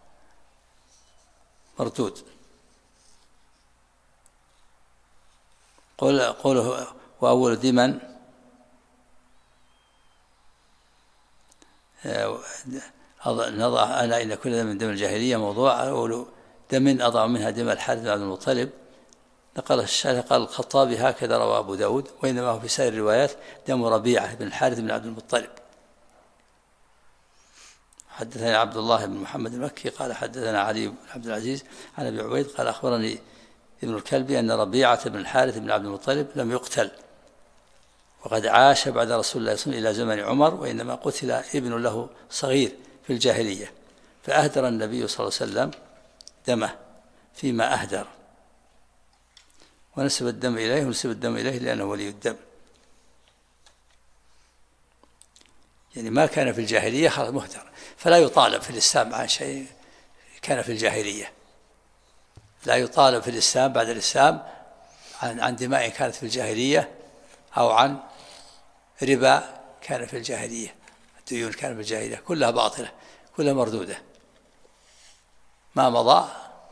مردود. قوله وأول دما نضع ألا إن كل دم من دم الجاهلية موضوع، أول دم أضع منها دم الحارث بن عبد المطلب. نقل الشافعي قال الخطابي هكذا روى أبو داود، وإنما هو في سائر الروايات دم ربيعة بن الحارث بن عبد المطلب. حدثنا عبد الله بن محمد المكي قال حدثنا علي بن عبد العزيز عن أبي عبيد قال أخبرني ابن الكلبي أن ربيعة بن الحارث بن عبد المطلب لم يقتل، وقد عاش بعد رسول الله صلى الله عليه وسلم إلى زمن عمر، وإنما قتل ابن له صغير في الجاهلية، فأهدر النبي صلى الله عليه وسلم دمه فيما أهدر، ونسب الدم إليه، ونسب الدم إليه لأنه ولي الدم. يعني ما كان في الجاهلية خلاص مهدر، فلا يطالب في الإسلام عن شيء كان في الجاهلية، لا يطالب في الإسلام بعد الإسلام عن دماء كانت في الجاهلية أو عن ربا كان في الجاهلية، الديون كانت في الجاهلية كلها باطلة، كلها مردودة، ما مضى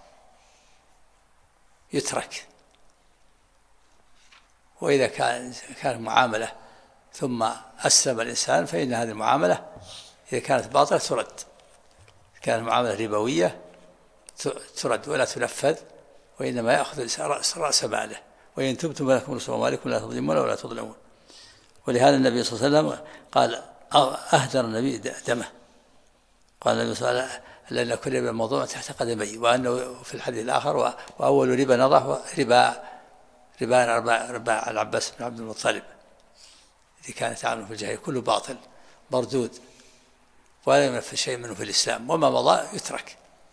يترك. وإذا كان معاملة ثم أسلم الإنسان فإن هذه المعاملة إذا كانت باطلة ترد، كانت معاملة ربوية ترد ولا تنفذ، وإنما يأخذ رأس ماله، وإن تبتم فلكم رؤوس أموالكم لا تظلمون ولا تظلمون. ولهذا النبي صلى الله عليه وسلم قال أهدر النبي دمه، قال النبي صلى الله عليه وسلم لأن كل ربا موضوع تحت قدمي، وأنه في الحديث الآخر وأول ربا نضح ربا العباس بن عبد المطلب الذي كان يتعامل في الجاهلية، كله باطل مردود ولا ينفذ شيء منه في الإسلام، وما مضى يترك.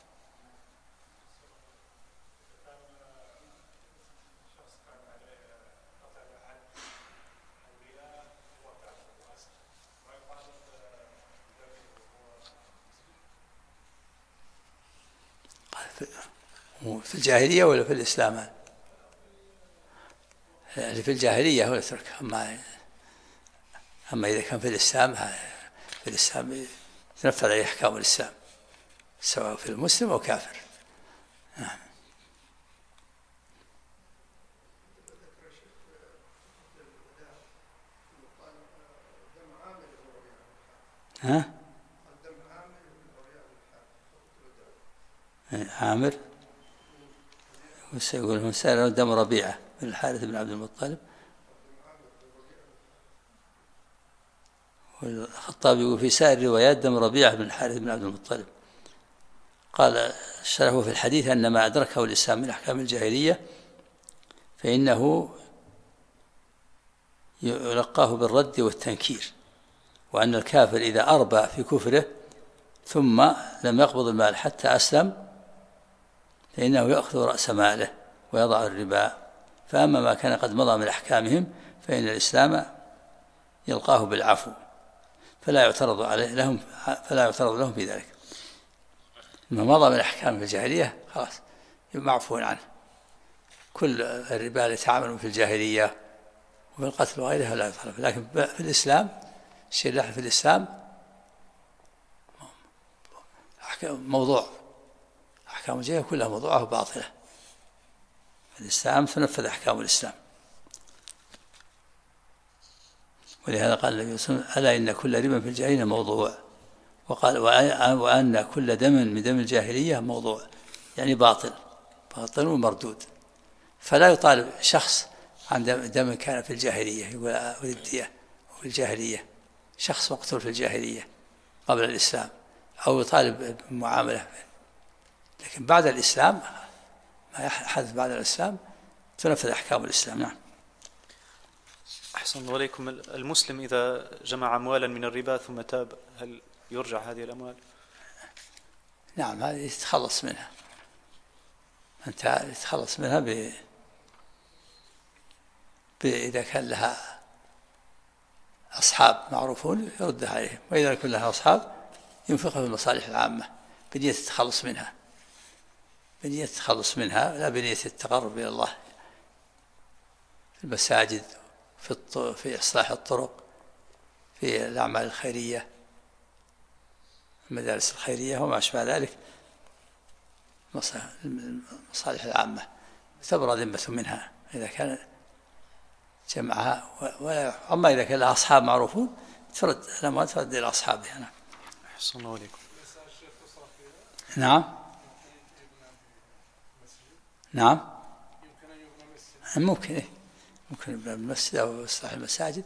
في الجاهلية ولا في الإسلام؟ اللي في الجاهلية هو يترك، أما إذا كان في الإسلام تنفذ عليه أحكام الإسلام سواء في المسلم أو كافر. نعم. ها؟ عامر وسيقول هم سألوا دم ربيعة بن الحارث بن عبد المطلب، والخطابي يقول في سائر الروايات دم ربيعة بن الحارث بن عبد المطلب. قال شرحه في الحديث أن ما أدركه الإسلام من أحكام الجاهلية فإنه يلقاه بالرد والتنكير، وأن الكافر إذا أربى في كفره ثم لم يقبض المال حتى أسلم فإنه يأخذ رأس ماله ويضع الربا. فأما ما كان قد مضى من أحكامهم فإن الإسلام يلقاه بالعفو، فلا يعترض لهم في ذلك. ما مضى من أحكام في الجاهلية خلاص معفو عنه، كل الربا اللي تعاملوا في الجاهلية وفي القتل وغيرها لا يطالب. لكن في الإسلام الشيء اللي في الإسلام موضوع، أحكام الجاهلية كلها موضوعة باطلة. الإسلام تنفذ أحكام الإسلام. ولهذا قال النبي صلى الله عليه وسلم: ألا إن كل ربا في الجاهلية موضوع. وقال: وأن كل دم من دم الجاهلية موضوع، يعني باطل ومردود. فلا يطالب شخص عن دم كان في الجاهلية يقول أريد الدية، وفي الجاهلية شخص مقتول في الجاهلية قبل الإسلام، أو يطالب بمعاملة. لكن بعد الإسلام ما حدث بعد الإسلام تنفذ أحكام الإسلام. نعم. أحسن الله عليكم. المسلم إذا جمع أموالا من الربا ثم تاب هل يرجع هذه الأموال؟ نعم، هذه يتخلص منها. أنت يتخلص منها إذا كان لها أصحاب معروفون يردها عليهم، وإذا كان لها أصحاب ينفقها في المصالح العامة بنية التخلص منها، بنية التخلص منها، لا بنية التقرب إلى الله في المساجد، في إصلاح الطرق، في الأعمال الخيرية، المدارس الخيرية وما أشبه ذلك، المصالح العامة تبرى ذمة منها إذا كان جمعها. أما إذا كان لها أصحاب معروفون ترد الأموال، ترد إلى أصحابها. نعم. أحسن الله عليكم. نعم. نعم. ممكن يبنى المسجد أو إصلاح المساجد،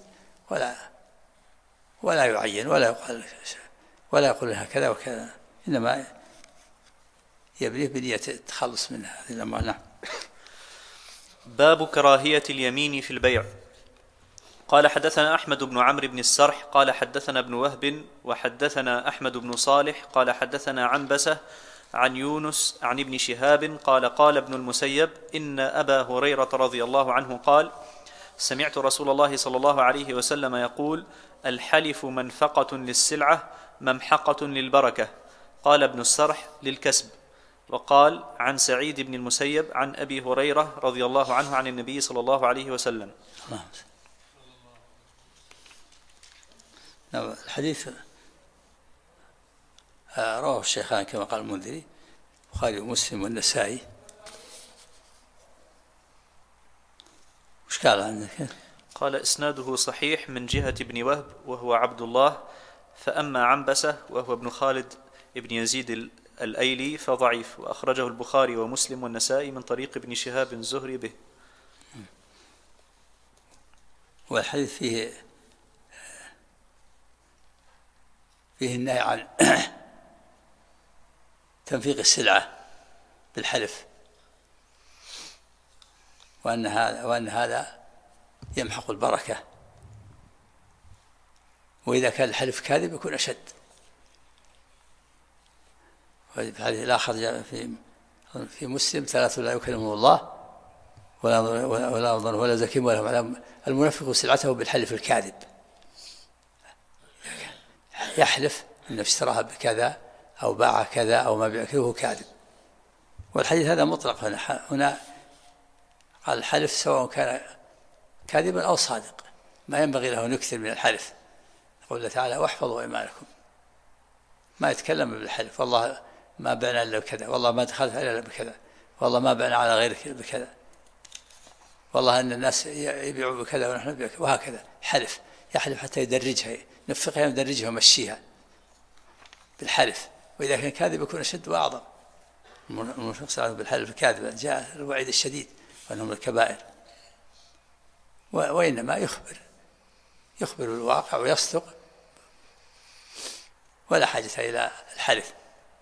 ولا يعين ولا يقول لها كذا وكذا، إنما يبنيه بنية التخلص من هذه الأموال. نعم. باب كراهية اليمين في البيع. قال: حدثنا أحمد بن عمرو بن السرح قال حدثنا ابن وهب وحدثنا أحمد بن صالح قال حدثنا عنبسة عن يونس عن ابن شهاب قال: قال ابن المسيب: إن أبا هريرة رضي الله عنه قال: سمعت رسول الله صلى الله عليه وسلم يقول: الحلف منفقة للسلعة ممحقة للبركة. قال ابن السرح: للكسب. وقال عن سعيد بن المسيب عن أبي هريرة رضي الله عنه عن النبي صلى الله عليه وسلم. الحديث رواه الشيخان كما قال المنذري، البخاري ومسلم والنسائي. وش قال عندك؟ قال: إسناده صحيح من جهة ابن وهب وهو عبد الله، فأما عنبسة وهو ابن خالد ابن يزيد الأيلي فضعيف، وأخرجه البخاري ومسلم والنسائي من طريق ابن شهاب الزهري به. والحديث فيه النهي عن تنفيق السلعة بالحلف، وأن هذا يمحق البركة، وإذا كان الحلف كاذب يكون أشد. وفي الحديث الآخر جاء في مسلم: ثلاثة لا يكلمهم الله ولا ظن ولا زكيم ولا معلم، المنفق سلعته بالحلف الكاذب، يحلف أنه اشتراها بكذا أو باع كذا أو ما بيع كذا وهو كاذب. والحديث هذا مطلق. هنا قال الحلف سواء كان كاذبا أو صادق، ما ينبغي له أن يكثر من الحلف. يقول الله تعالى: واحفظوا أيمانكم، ما يتكلم بالحلف: والله ما بعنا إلا بكذا، والله ما دخلت إلا بكذا، والله ما بعنا على غيرك بكذا، والله أن الناس يبيعوا بكذا ونحن نبيع بكذا، وهكذا حلف. يحلف حتى يدرجها، ينفقها يدرجها ويمشيها بالحلف. وإذا كان كاذب يكون أشد وأعظم. المنفق سلعته بالحلف الكاذب جاء الوعيد الشديد وأنهم من الكبائر. وإنما يخبر الواقع ويصدق، ولا حاجة إلى الحلف.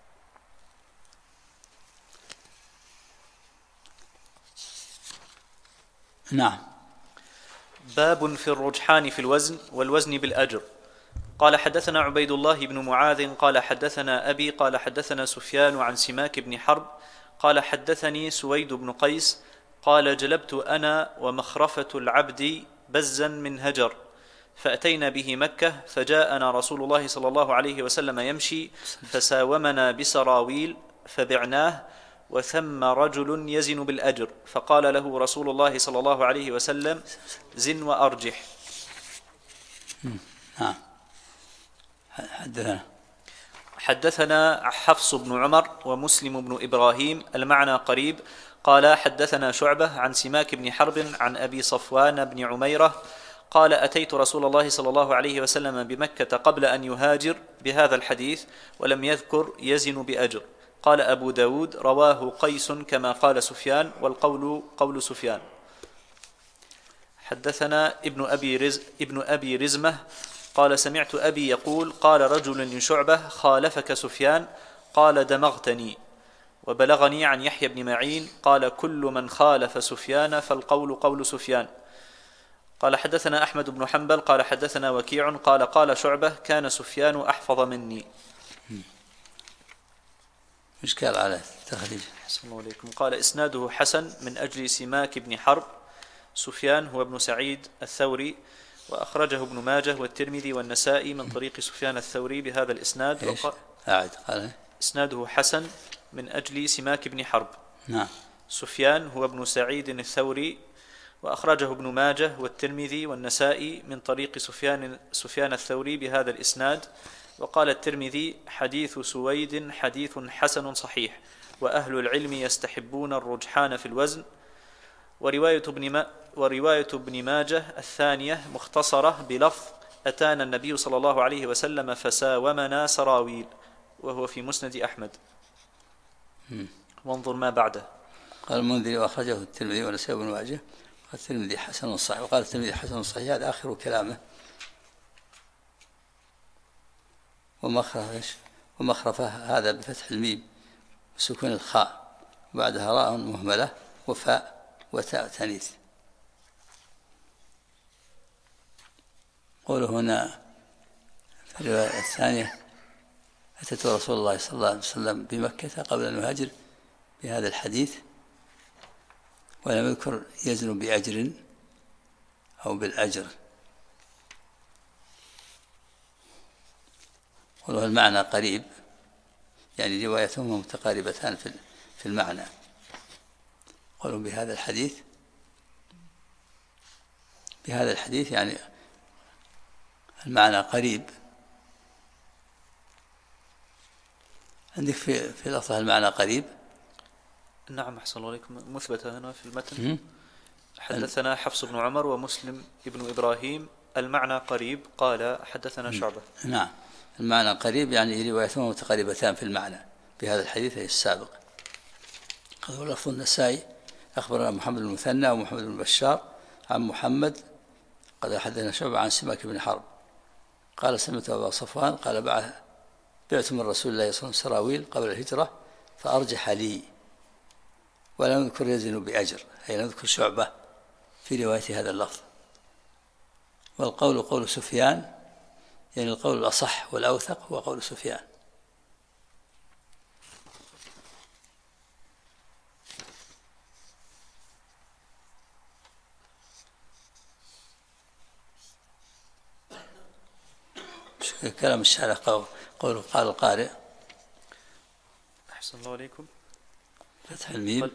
نعم. باب في الرجحان في الوزن والوزن بالأجر. قال: حدثنا عبيد الله بن معاذ قال حدثنا أبي قال حدثنا سفيان عن سماك بن حرب قال حدثني سويد بن قيس قال: جلبت أنا ومخرفة العبد بزا من هجر، فأتينا به مكة، فجاءنا رسول الله صلى الله عليه وسلم يمشي، فساومنا بسراويل فبعناه، وثم رجل يزن بالأجر، فقال له رسول الله صلى الله عليه وسلم: زن وأرجح. حدثنا حفص بن عمر ومسلم بن إبراهيم المعنى قريب. قال حدثنا شعبة عن سماك بن حرب عن أبي صفوان بن عميرة قال أتيت رسول الله صلى الله عليه وسلم بمكة قبل أن يهاجر بهذا الحديث ولم يذكر يزن بأجر. قال أبو داود رواه قيس كما قال سفيان والقول قول سفيان. حدثنا ابن أبي رزمة قال سمعت أبي يقول قال رجل لشعبة خالفك سفيان قال دمغتني. وبلغني عن يحيى بن معين قال كل من خالف سفيان فالقول قول سفيان. قال حدثنا أحمد بن حنبل قال حدثنا وكيع قال قال شعبة كان سفيان أحفظ مني. إشكال على التخريج. أحسن الله عليكم. قال إسناده حسن من أجل سماك بن حرب. سفيان هو ابن سعيد الثوري وأخرجه ابن ماجه والترمذي والنسائي من طريق سفيان الثوري بهذا الإسناد. قال إسناده حسن من أجل سماك بن حرب. نعم. سفيان هو ابن سعيد الثوري وأخرجه ابن ماجه والترمذي والنسائي من طريق سفيان الثوري بهذا الإسناد. وقال الترمذي حديث سويد حديث حسن صحيح وأهل العلم يستحبون الرجحان في الوزن. ورواية ابن ماجه الثانية مختصرة بلفظ أتانا النبي صلى الله عليه وسلم فساومنا سراويل وهو في مسند أحمد. وانظر ما بعده. قال المنذري وأخرجه الترمذي والنسائي وابن ماجه قال الترمذي حسن صحيح. وقال الترمذي حسن صحيح هذا آخر كلامه. ومخرفه هذا بفتح الميم وسكون الخاء بعدها راء مهملة وفاء وتاء تانيث. قوله هنا في الرواية الثانية أتيت رسول الله صلى الله عليه وسلم بمكة قبل أن يهاجر بهذا الحديث ولم يذكر يزن بأجر أو بالأجر. قوله المعنى قريب يعني روايتهما متقاربتان في المعنى. قالوا بهذا الحديث يعني المعنى قريب. عندك في لفظ المعنى قريب. نعم أحسن الله عليكم مثبتة هنا في المتن. حدثنا حفص بن عمر ومسلم ابن إبراهيم المعنى قريب. قال حدثنا شعبة. نعم المعنى قريب يعني روايتهما متقاربتان في المعنى بهذا الحديث السابق. قال لفظ النسائي أخبرنا محمد بن المثنى ومحمد بن بشار عن محمد قال حدثنا شعبة عن سماك بن حرب قال سمعت أبا صفوان قال بعت من رسول الله صلى الله عليه وسلم سراويل قبل الهجرة فأرجح لي ولم يذكر يزن بأجر أي لم يذكر شعبة في رواية هذا اللفظ. والقول قول سفيان يعني القول الأصح والأوثق هو قول سفيان. كلام الشارع قوله قال القارئ. أحسن الله عليكم. فتح الميم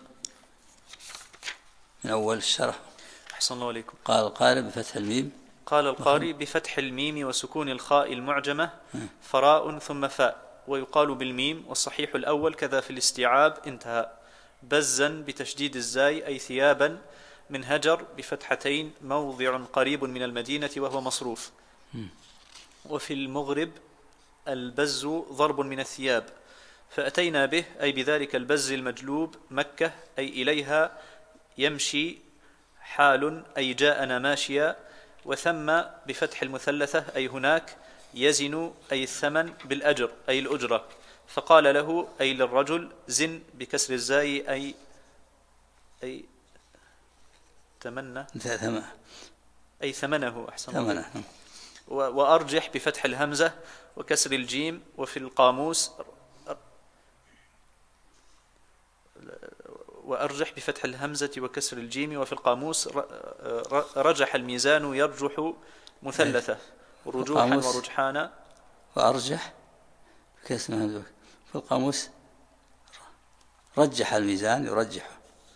من أول الشرح. أحسن الله عليكم. قال القارئ بفتح الميم. قال القارئ بفتح الميم وسكون الخاء المعجمة فراء ثم فاء ويقال بالميم والصحيح الأول كذا في الاستيعاب انتهى. بزا بتشديد الزاي أي ثيابا من هجر بفتحتين موضع قريب من المدينة وهو مصروف. وفي المغرب البز ضرب من الثياب فأتينا به أي بذلك البز المجلوب مكة أي إليها يمشي حال أي جاءنا ماشيا. وثم بفتح المثلثة أي هناك يزن أي الثمن بالأجر أي الأجرة. فقال له أي للرجل زن بكسر الزاي أي تمنى أي ثمنه. أحسن ثمنه. وأرجح بفتح الهمزة وكسر الجيم. وفي القاموس وأرجح بفتح الهمزة وكسر الجيم. وفي القاموس رجح الميزان يرجح مثلثة رجوحا ورجحانا. وأرجح بكسر الهمزة في القاموس رجح الميزان يرجح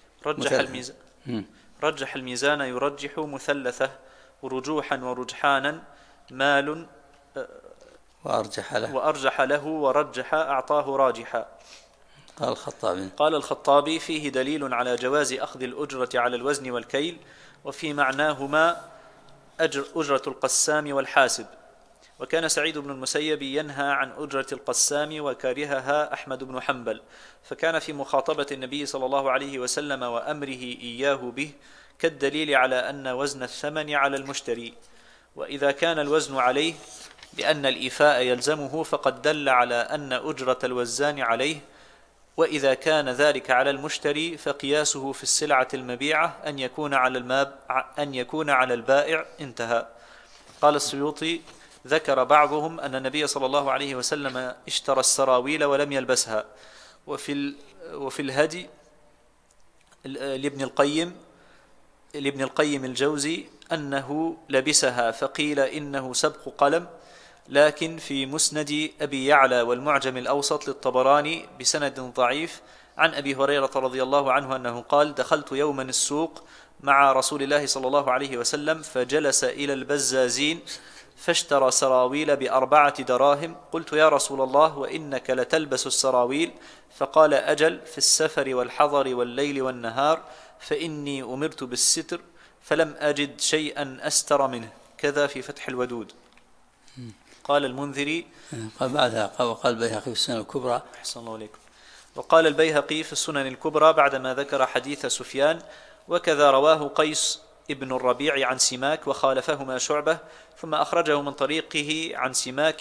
رجح الميزان يرجح مثلثة رجوحا ورجحانا وأرجح له ورجح أعطاه راجحا. قال الخطابي فيه دليل على جواز أخذ الأجرة على الوزن والكيل، وفي معناهما أجرة القسام والحاسب. وكان سعيد بن المسيب ينهى عن أجرة القسام وكرهها أحمد بن حنبل، فكان في مخاطبة النبي صلى الله عليه وسلم وأمره إياه به كالدليل على أن وزن الثمن على المشتري. وإذا كان الوزن عليه لأن الإيفاء يلزمه فقد دل على أن أجرة الوزان عليه، وإذا كان ذلك على المشتري فقياسه في السلعة المبيعة أن يكون على البائع. انتهى. قال السيوطي: ذكر بعضهم أن النبي صلى الله عليه وسلم اشترى السراويل ولم يلبسها. وفي الهدي لابن القيم الجوزي أنه لبسها، فقيل إنه سبق قلم. لكن في مسند أبي يعلى والمعجم الأوسط للطبراني بسند ضعيف عن أبي هريرة رضي الله عنه أنه قال: دخلت يوما السوق مع رسول الله صلى الله عليه وسلم، فجلس إلى البزازين فاشترى سراويل ب4 دراهم. قلت: يا رسول الله، وإنك لتلبس السراويل؟ فقال: أجل، في السفر والحضر والليل والنهار، فإني أمرت بالستر فلم أجد شيئا أستر منه. كذا في فتح الودود. قال المنذري: قال بعدها وقال البيهقي في السنن الكبرى. أحسن الله عليكم. وقال البيهقي في السنن الكبرى بعدما ذكر حديث سفيان: وكذا رواه قيس ابن الربيع عن سماك وخالفهما شعبة، ثم أخرجه من طريقه عن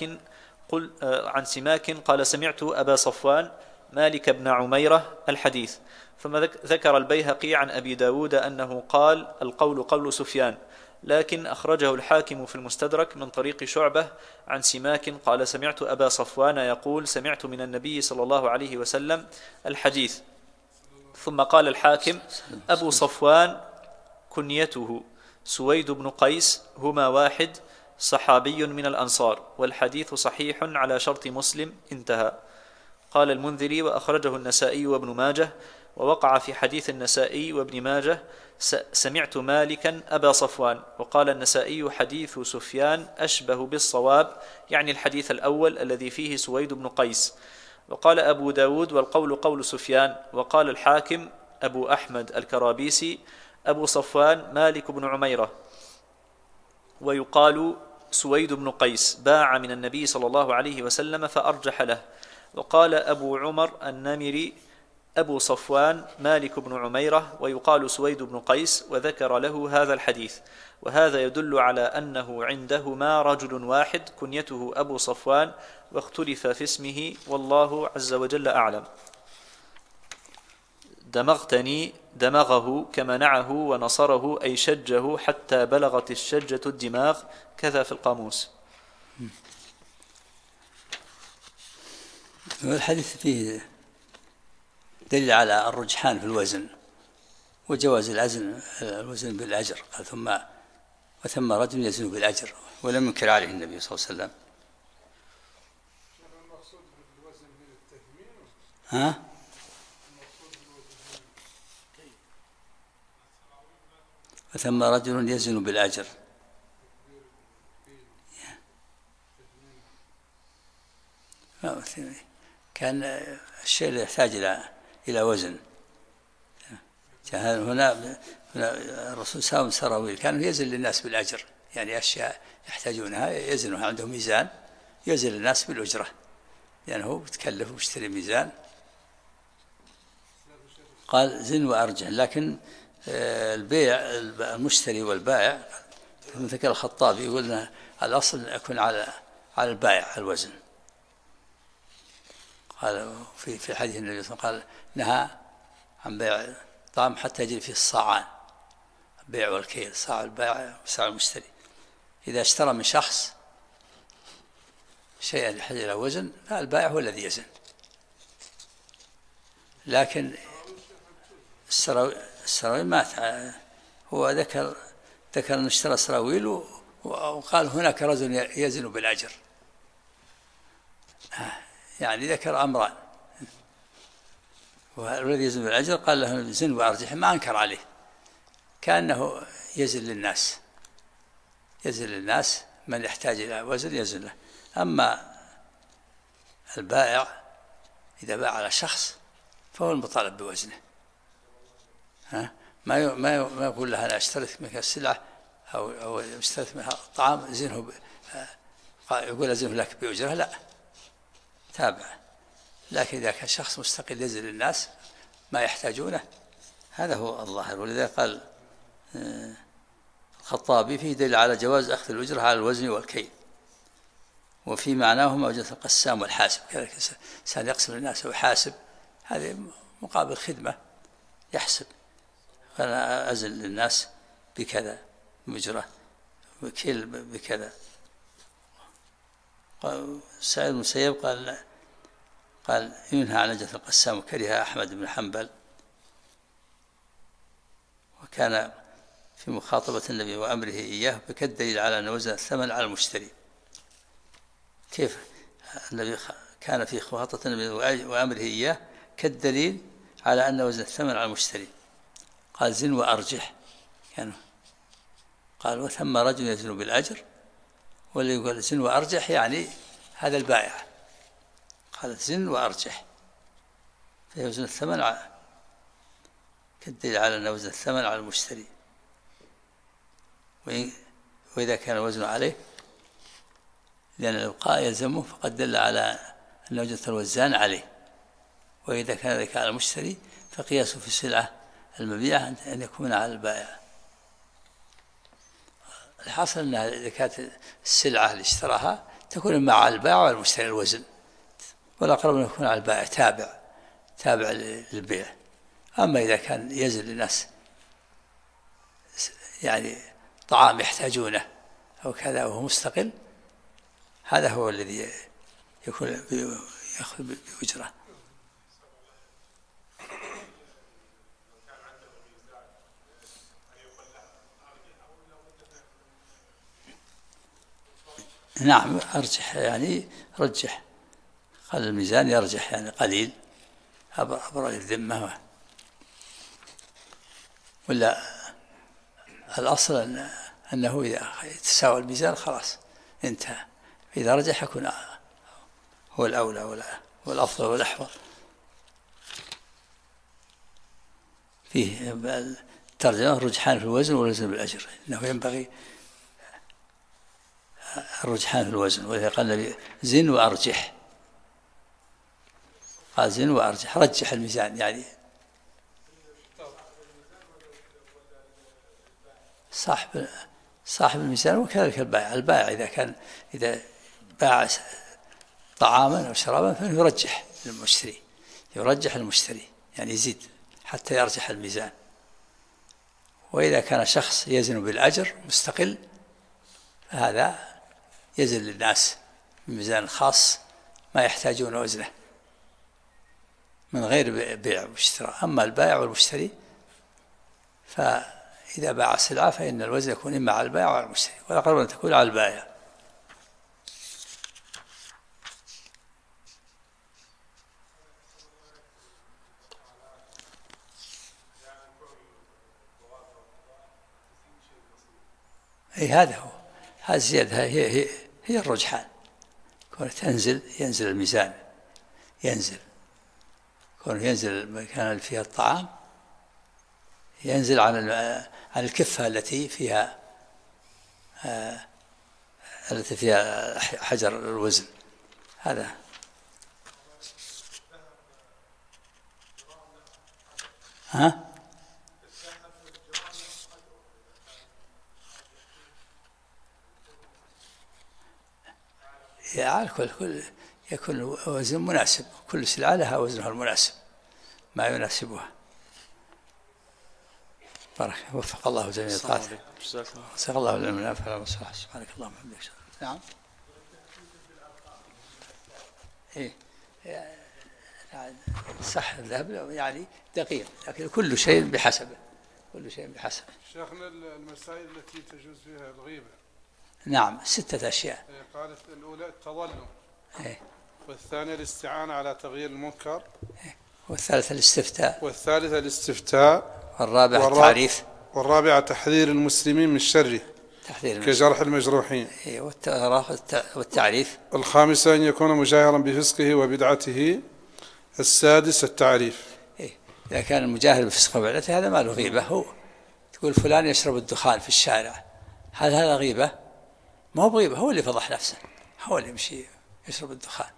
سماك قال: سمعت أبا صفوان مالك بن عميرة الحديث. ثم ذكر البيهقي عن أبي داود أنه قال: القول قول سفيان، لكن أخرجه الحاكم في المستدرك من طريق شعبة عن سماك قال: سمعت أبا صفوان يقول: سمعت من النبي صلى الله عليه وسلم الحديث. ثم قال الحاكم: أبو صفوان كنيته سويد بن قيس، هما واحد، صحابي من الأنصار، والحديث صحيح على شرط مسلم. انتهى. قال المنذري: وأخرجه النسائي وابن ماجه، ووقع في حديث النسائي وابن ماجه: سمعت مالكا أبا صفوان. وقال النسائي: حديث سفيان أشبه بالصواب، يعني الحديث الأول الذي فيه سويد بن قيس. وقال أبو داود: والقول قول سفيان. وقال الحاكم أبو أحمد الكرابيسي: أبو صفوان مالك بن عميرة، ويقال سويد بن قيس، باع من النبي صلى الله عليه وسلم فأرجح له. وقال أبو عمر النمري: أبو صفوان مالك بن عميرة، ويقال سويد بن قيس، وذكر له هذا الحديث. وهذا يدل على أنه عندهما رجل واحد كنيته أبو صفوان، واختلف في اسمه، والله عز وجل أعلم. دمغتني دمغه كمنعه ونصره، أي شجه حتى بلغت الشجة الدماغ. كذا في القاموس. الحديث فيه دليل على الرجحان في الوزن وجواز الوزن بالأجر. وثم رجل يزن بالأجر، ولم ينكر عليه النبي صلى الله عليه وسلم. ها؟ وثم رجل يزن بالأجر. كان الشيء يحتاج إلى وزن. هنا الرسول ساوم سراويل كان يزن للناس بالأجر، يعني أشياء يحتاجونها يزنها، عندهم ميزان يزن للناس بالأجرة، يعني هو بتكلف واشتري ميزان. قال: زن وأرجح. لكن البيع المشتري والبائع مثل الخطابي يقولنا الأصل يكون على البائع الوزن. قال في حديث النبي صلى الله عليه وسلم قال: نهى عن بيع طعام حتى يجري فيه الصاعان، البيع والكيل، صاع البائع وصاع المشتري. إذا اشترى من شخص شيئا يحتاج إلى وزن فالبائع هو الذي يزن. لكن السراويل مات، هو ذكر أن اشترى سراويل وقال هناك رجل يزن بالأجر، يعني ذكر أمران. والذي يزن بالأجر قال له زن وأرجح، ما أنكر عليه، كأنه يزن للناس من يحتاج إلى وزن يزن له. أما البائع إذا باع على شخص فهو المطالب بوزنه، ما يقول له أنا أشترك منك السلعة أو أشترك منها الطعام زنه يقول أزنه لك بأجرة، لا، تابع. لكن إذا كان شخص مستقل يزن للناس ما يحتاجونه هذا هو الظاهر. ولذا قال الخطابي فيه دليل على جواز أخذ الأجرة على الوزن والكيل، وفي معناهما وجه القسام والحاسب، كذلك إنسان يقسم للناس ويحاسب، هذه مقابل خدمة يحسب، فأنا أزل للناس بكذا بأجرة وكيل بكذا. سعيد بن المسيب قال ينهى عن أجرة القسام، وكره أحمد بن حنبل، وكان في مخاطبة النبي وأمره إياه كالدليل على أن وزن الثمن على المشتري. كيف النبي كان في مخاطبة النبي وأمره إياه كالدليل على أن وزن الثمن على المشتري؟ قال زن وأرجح، يعني قال وثم رجل يزن بالأجر، واللي يقول زن وأرجح يعني هذا البائع، قال زن وأرجح، فيوزن الثمن كالدليل على أن وزن الثمن على المشتري. وإذا كان الوزن عليه لأن الإبقاء يلزمه فقد دل على أن وزن الوزان عليه، وإذا كان ذلك على المشتري فقياسه في السلعة المبيعة أن يكون على البائع. الحاصل أن إذا كانت السلعة اللي اشتراها تكون مع على البائع والمشتري الوزن، والأقرب أن يكون على البائع تابع للبيع. أما إذا كان يزن للناس يعني طعام يحتاجونه أو كذا وهو مستقل، هذا هو الذي يكون يأخذ بأجرة. نعم أرجح، يعني رجح، قال الميزان يرجح يعني قليل أبرأ الذمة، ولا الأصل أنه إذا تساوى الميزان خلاص انتهى، إذا رجح يكون هو الأولى والأفضل والأحوط. فيه الترجمة رجحان في الوزن والوزن بالأجر، إنه ينبغي الرجحان في الوزن، ولذلك قال النبي زن وأرجح، قال زن وأرجح، رجح الميزان، يعني صاحب الميزان. وكذلك البائع إذا باع طعاما أو شرابا فيرجح المشتري، يعني يزيد حتى يرجح الميزان. وإذا كان شخص يزن بالأجر مستقل فهذا يزن للناس بميزان خاص ما يحتاجون وزنه من غير بيع واشتراء. أما البائع والمشتري فإذا باع سلعة فإن الوزن يكون إما على البائع وعلى المشتري، والأقرب أن تكون على البائع. هذا هو، هذه الزيادة هي الرجحان، كون ينزل الميزان، كون ينزل المكان اللي فيها الطعام، ينزل عن الكفة التي فيها حجر الوزن. هذا يعني كل يكون وزن مناسب، كل سلعة لها وزنها المناسب ما يناسبها. بارك وفق الله جميع طاعته، جزاك الله العلم النافع والصلاح. سبحانك اللهم وبحمدك. نعم صح، الذهب يعني دقيق، لكن كل شيء بحسبه. شيخنا المسائل التي تجوز فيها الغيبة، نعم 6 أشياء. قالت الأولى التظلم، والثانية الاستعانة على تغيير المنكر، والثالثة الاستفتاء، والرابعة التعريف، والرابعة تحذير المسلمين من شره. تحذير كجرح المجروحين. والتعريف. الخامسة أن يكون مجاهرا بفسقه وبدعته. السادس التعريف. إذا كان المجاهر بفسقه وبدعته هذا ما له غيبة. هو تقول فلان يشرب الدخان في الشارع، هل هذا غيبة؟ ما هو بغيبة، هو اللي فضح نفسه، هو اللي يمشي يشرب الدخان.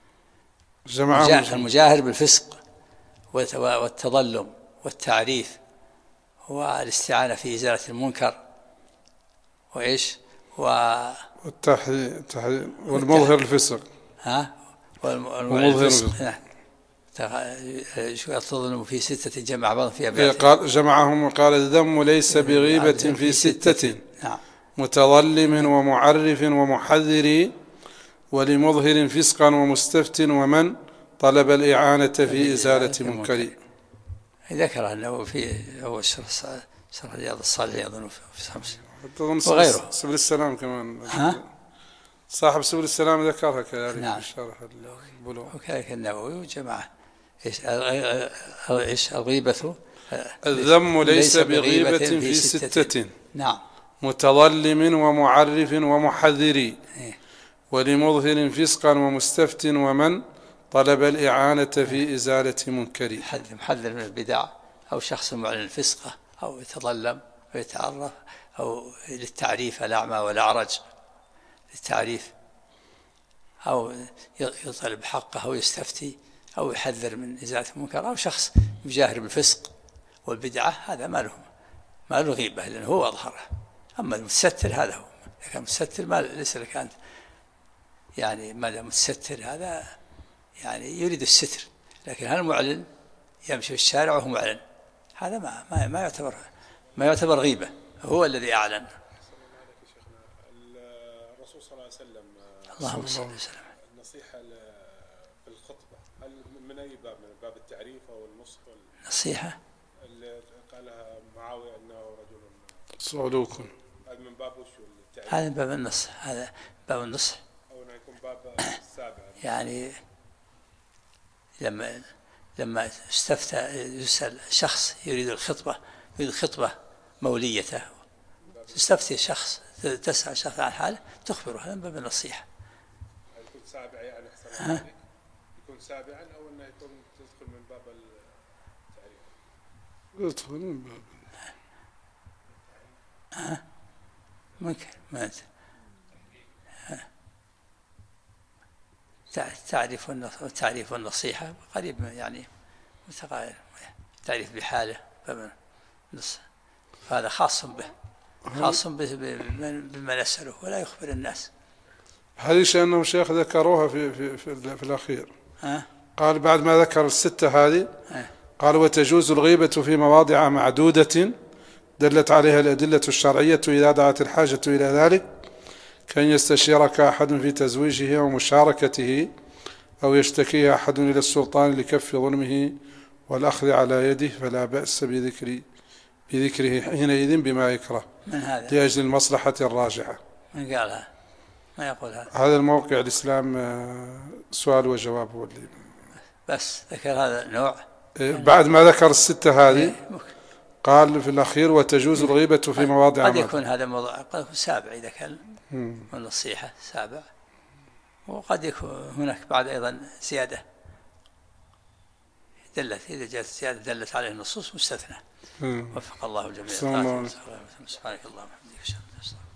المجاهر بالفسق والتظلم والتعريف والاستعانة في إزالة المنكر وإيش والمظهر الفسق. والمظهر الفسق. تظلم في 6 جمع بعض في أبيات. قال جمعهم وقال الذم ليس بغيبة في 6. متظلم ومعرف ومحذر ولمظهر فسقا ومستفت ومن طلب الإعانة في إزالة منكر. ذكر أنه في أول شرح رياض الصالحين أظن في 5 وغيره. سبل السلام كمان صاحب سبل السلام ذكرها كذلك. نعم. في شرح البلوغ. وكذلك النووي وجماعة. إيش الغيبة؟ الذم ليس بغيبة في 6. نعم. متظلم ومعرف ومحذر ولمظهر فسقا ومستفت ومن طلب الإعانة في إزالة منكر. محذر من البدع، أو شخص معلن فسقه، أو يتظلم ويتعرف، أو للتعريف الأعمى والأعرج للتعريف، أو يطلب حقه أو يستفتي، أو يحذر من إزالة المنكر، أو شخص يجاهر بالفسق والبدعة، هذا ما له غيبة لأنه هو أظهره. أما المتستر هذا هو، إذا كان متستر ما ليس لك أنت يعني ما دام متستر هذا يعني يريد الستر، لكن هل المعلن يمشي في الشارع وهو معلن هذا ما يعتبر غيبة، هو الذي أعلن. الرسول صلى الله عليه وسلم اللهم صل وسلم النصيحة في الخطبة هل من أي باب؟ من باب التعريف أو النصح؟ النصيحة اللي قالها معاوية أنه رجل صعلوك، هذا من باب وش التعريف؟ هذا باب النصح، هذا باب النصح. أو أنه يكون باب السابع يعني لما استفتى يسأل شخص يريد خطبة موليته، تستفتي شخص، تسأل شخص عن حاله تخبره، هذا من باب النصيحة. يكون سابع يعني أحسن عليك، يكون سابعا أو أنه يكون تدخل من باب التعريف؟ يدخل من باب ممكن ما أنت تعريف والنصيحة قريب يعني متقارب. تعريف بحاله فهذا خاص بما يسأله ولا يخبر الناس. هذه شيء أنهم شيخ ذكروها في الأخير. قال بعد ما ذكر 6 هذه قال وتجوز الغيبة في مواضع معدودة دلت عليها الأدلة الشرعية إذا دعت الحاجة إلى ذلك، كان يستشيرك أحد في تزويجه أو مشاركته، أو يشتكيه أحد إلى السلطان لكف ظلمه والأخذ على يده، فلا بأس بذكره حينئذ بما يكره لأجل المصلحة الراجحة. من قالها؟ ما يقول هذا الموقع الإسلام سؤال وجواب هو اللي بس ذكر هذا النوع. بعد ما ذكر 6 هذه قال في الأخير وتجوز الغيبة في مواضع قد يكون هذا موضوع، قد يكون سابع إذا كان والنصيحة سابع، وقد يكون هناك بعد أيضا زيادة إذا جاءت زيادة دلت عليه النصوص مستثنى. وفق الله الجميع. سبحانك اللهم وبحمدك.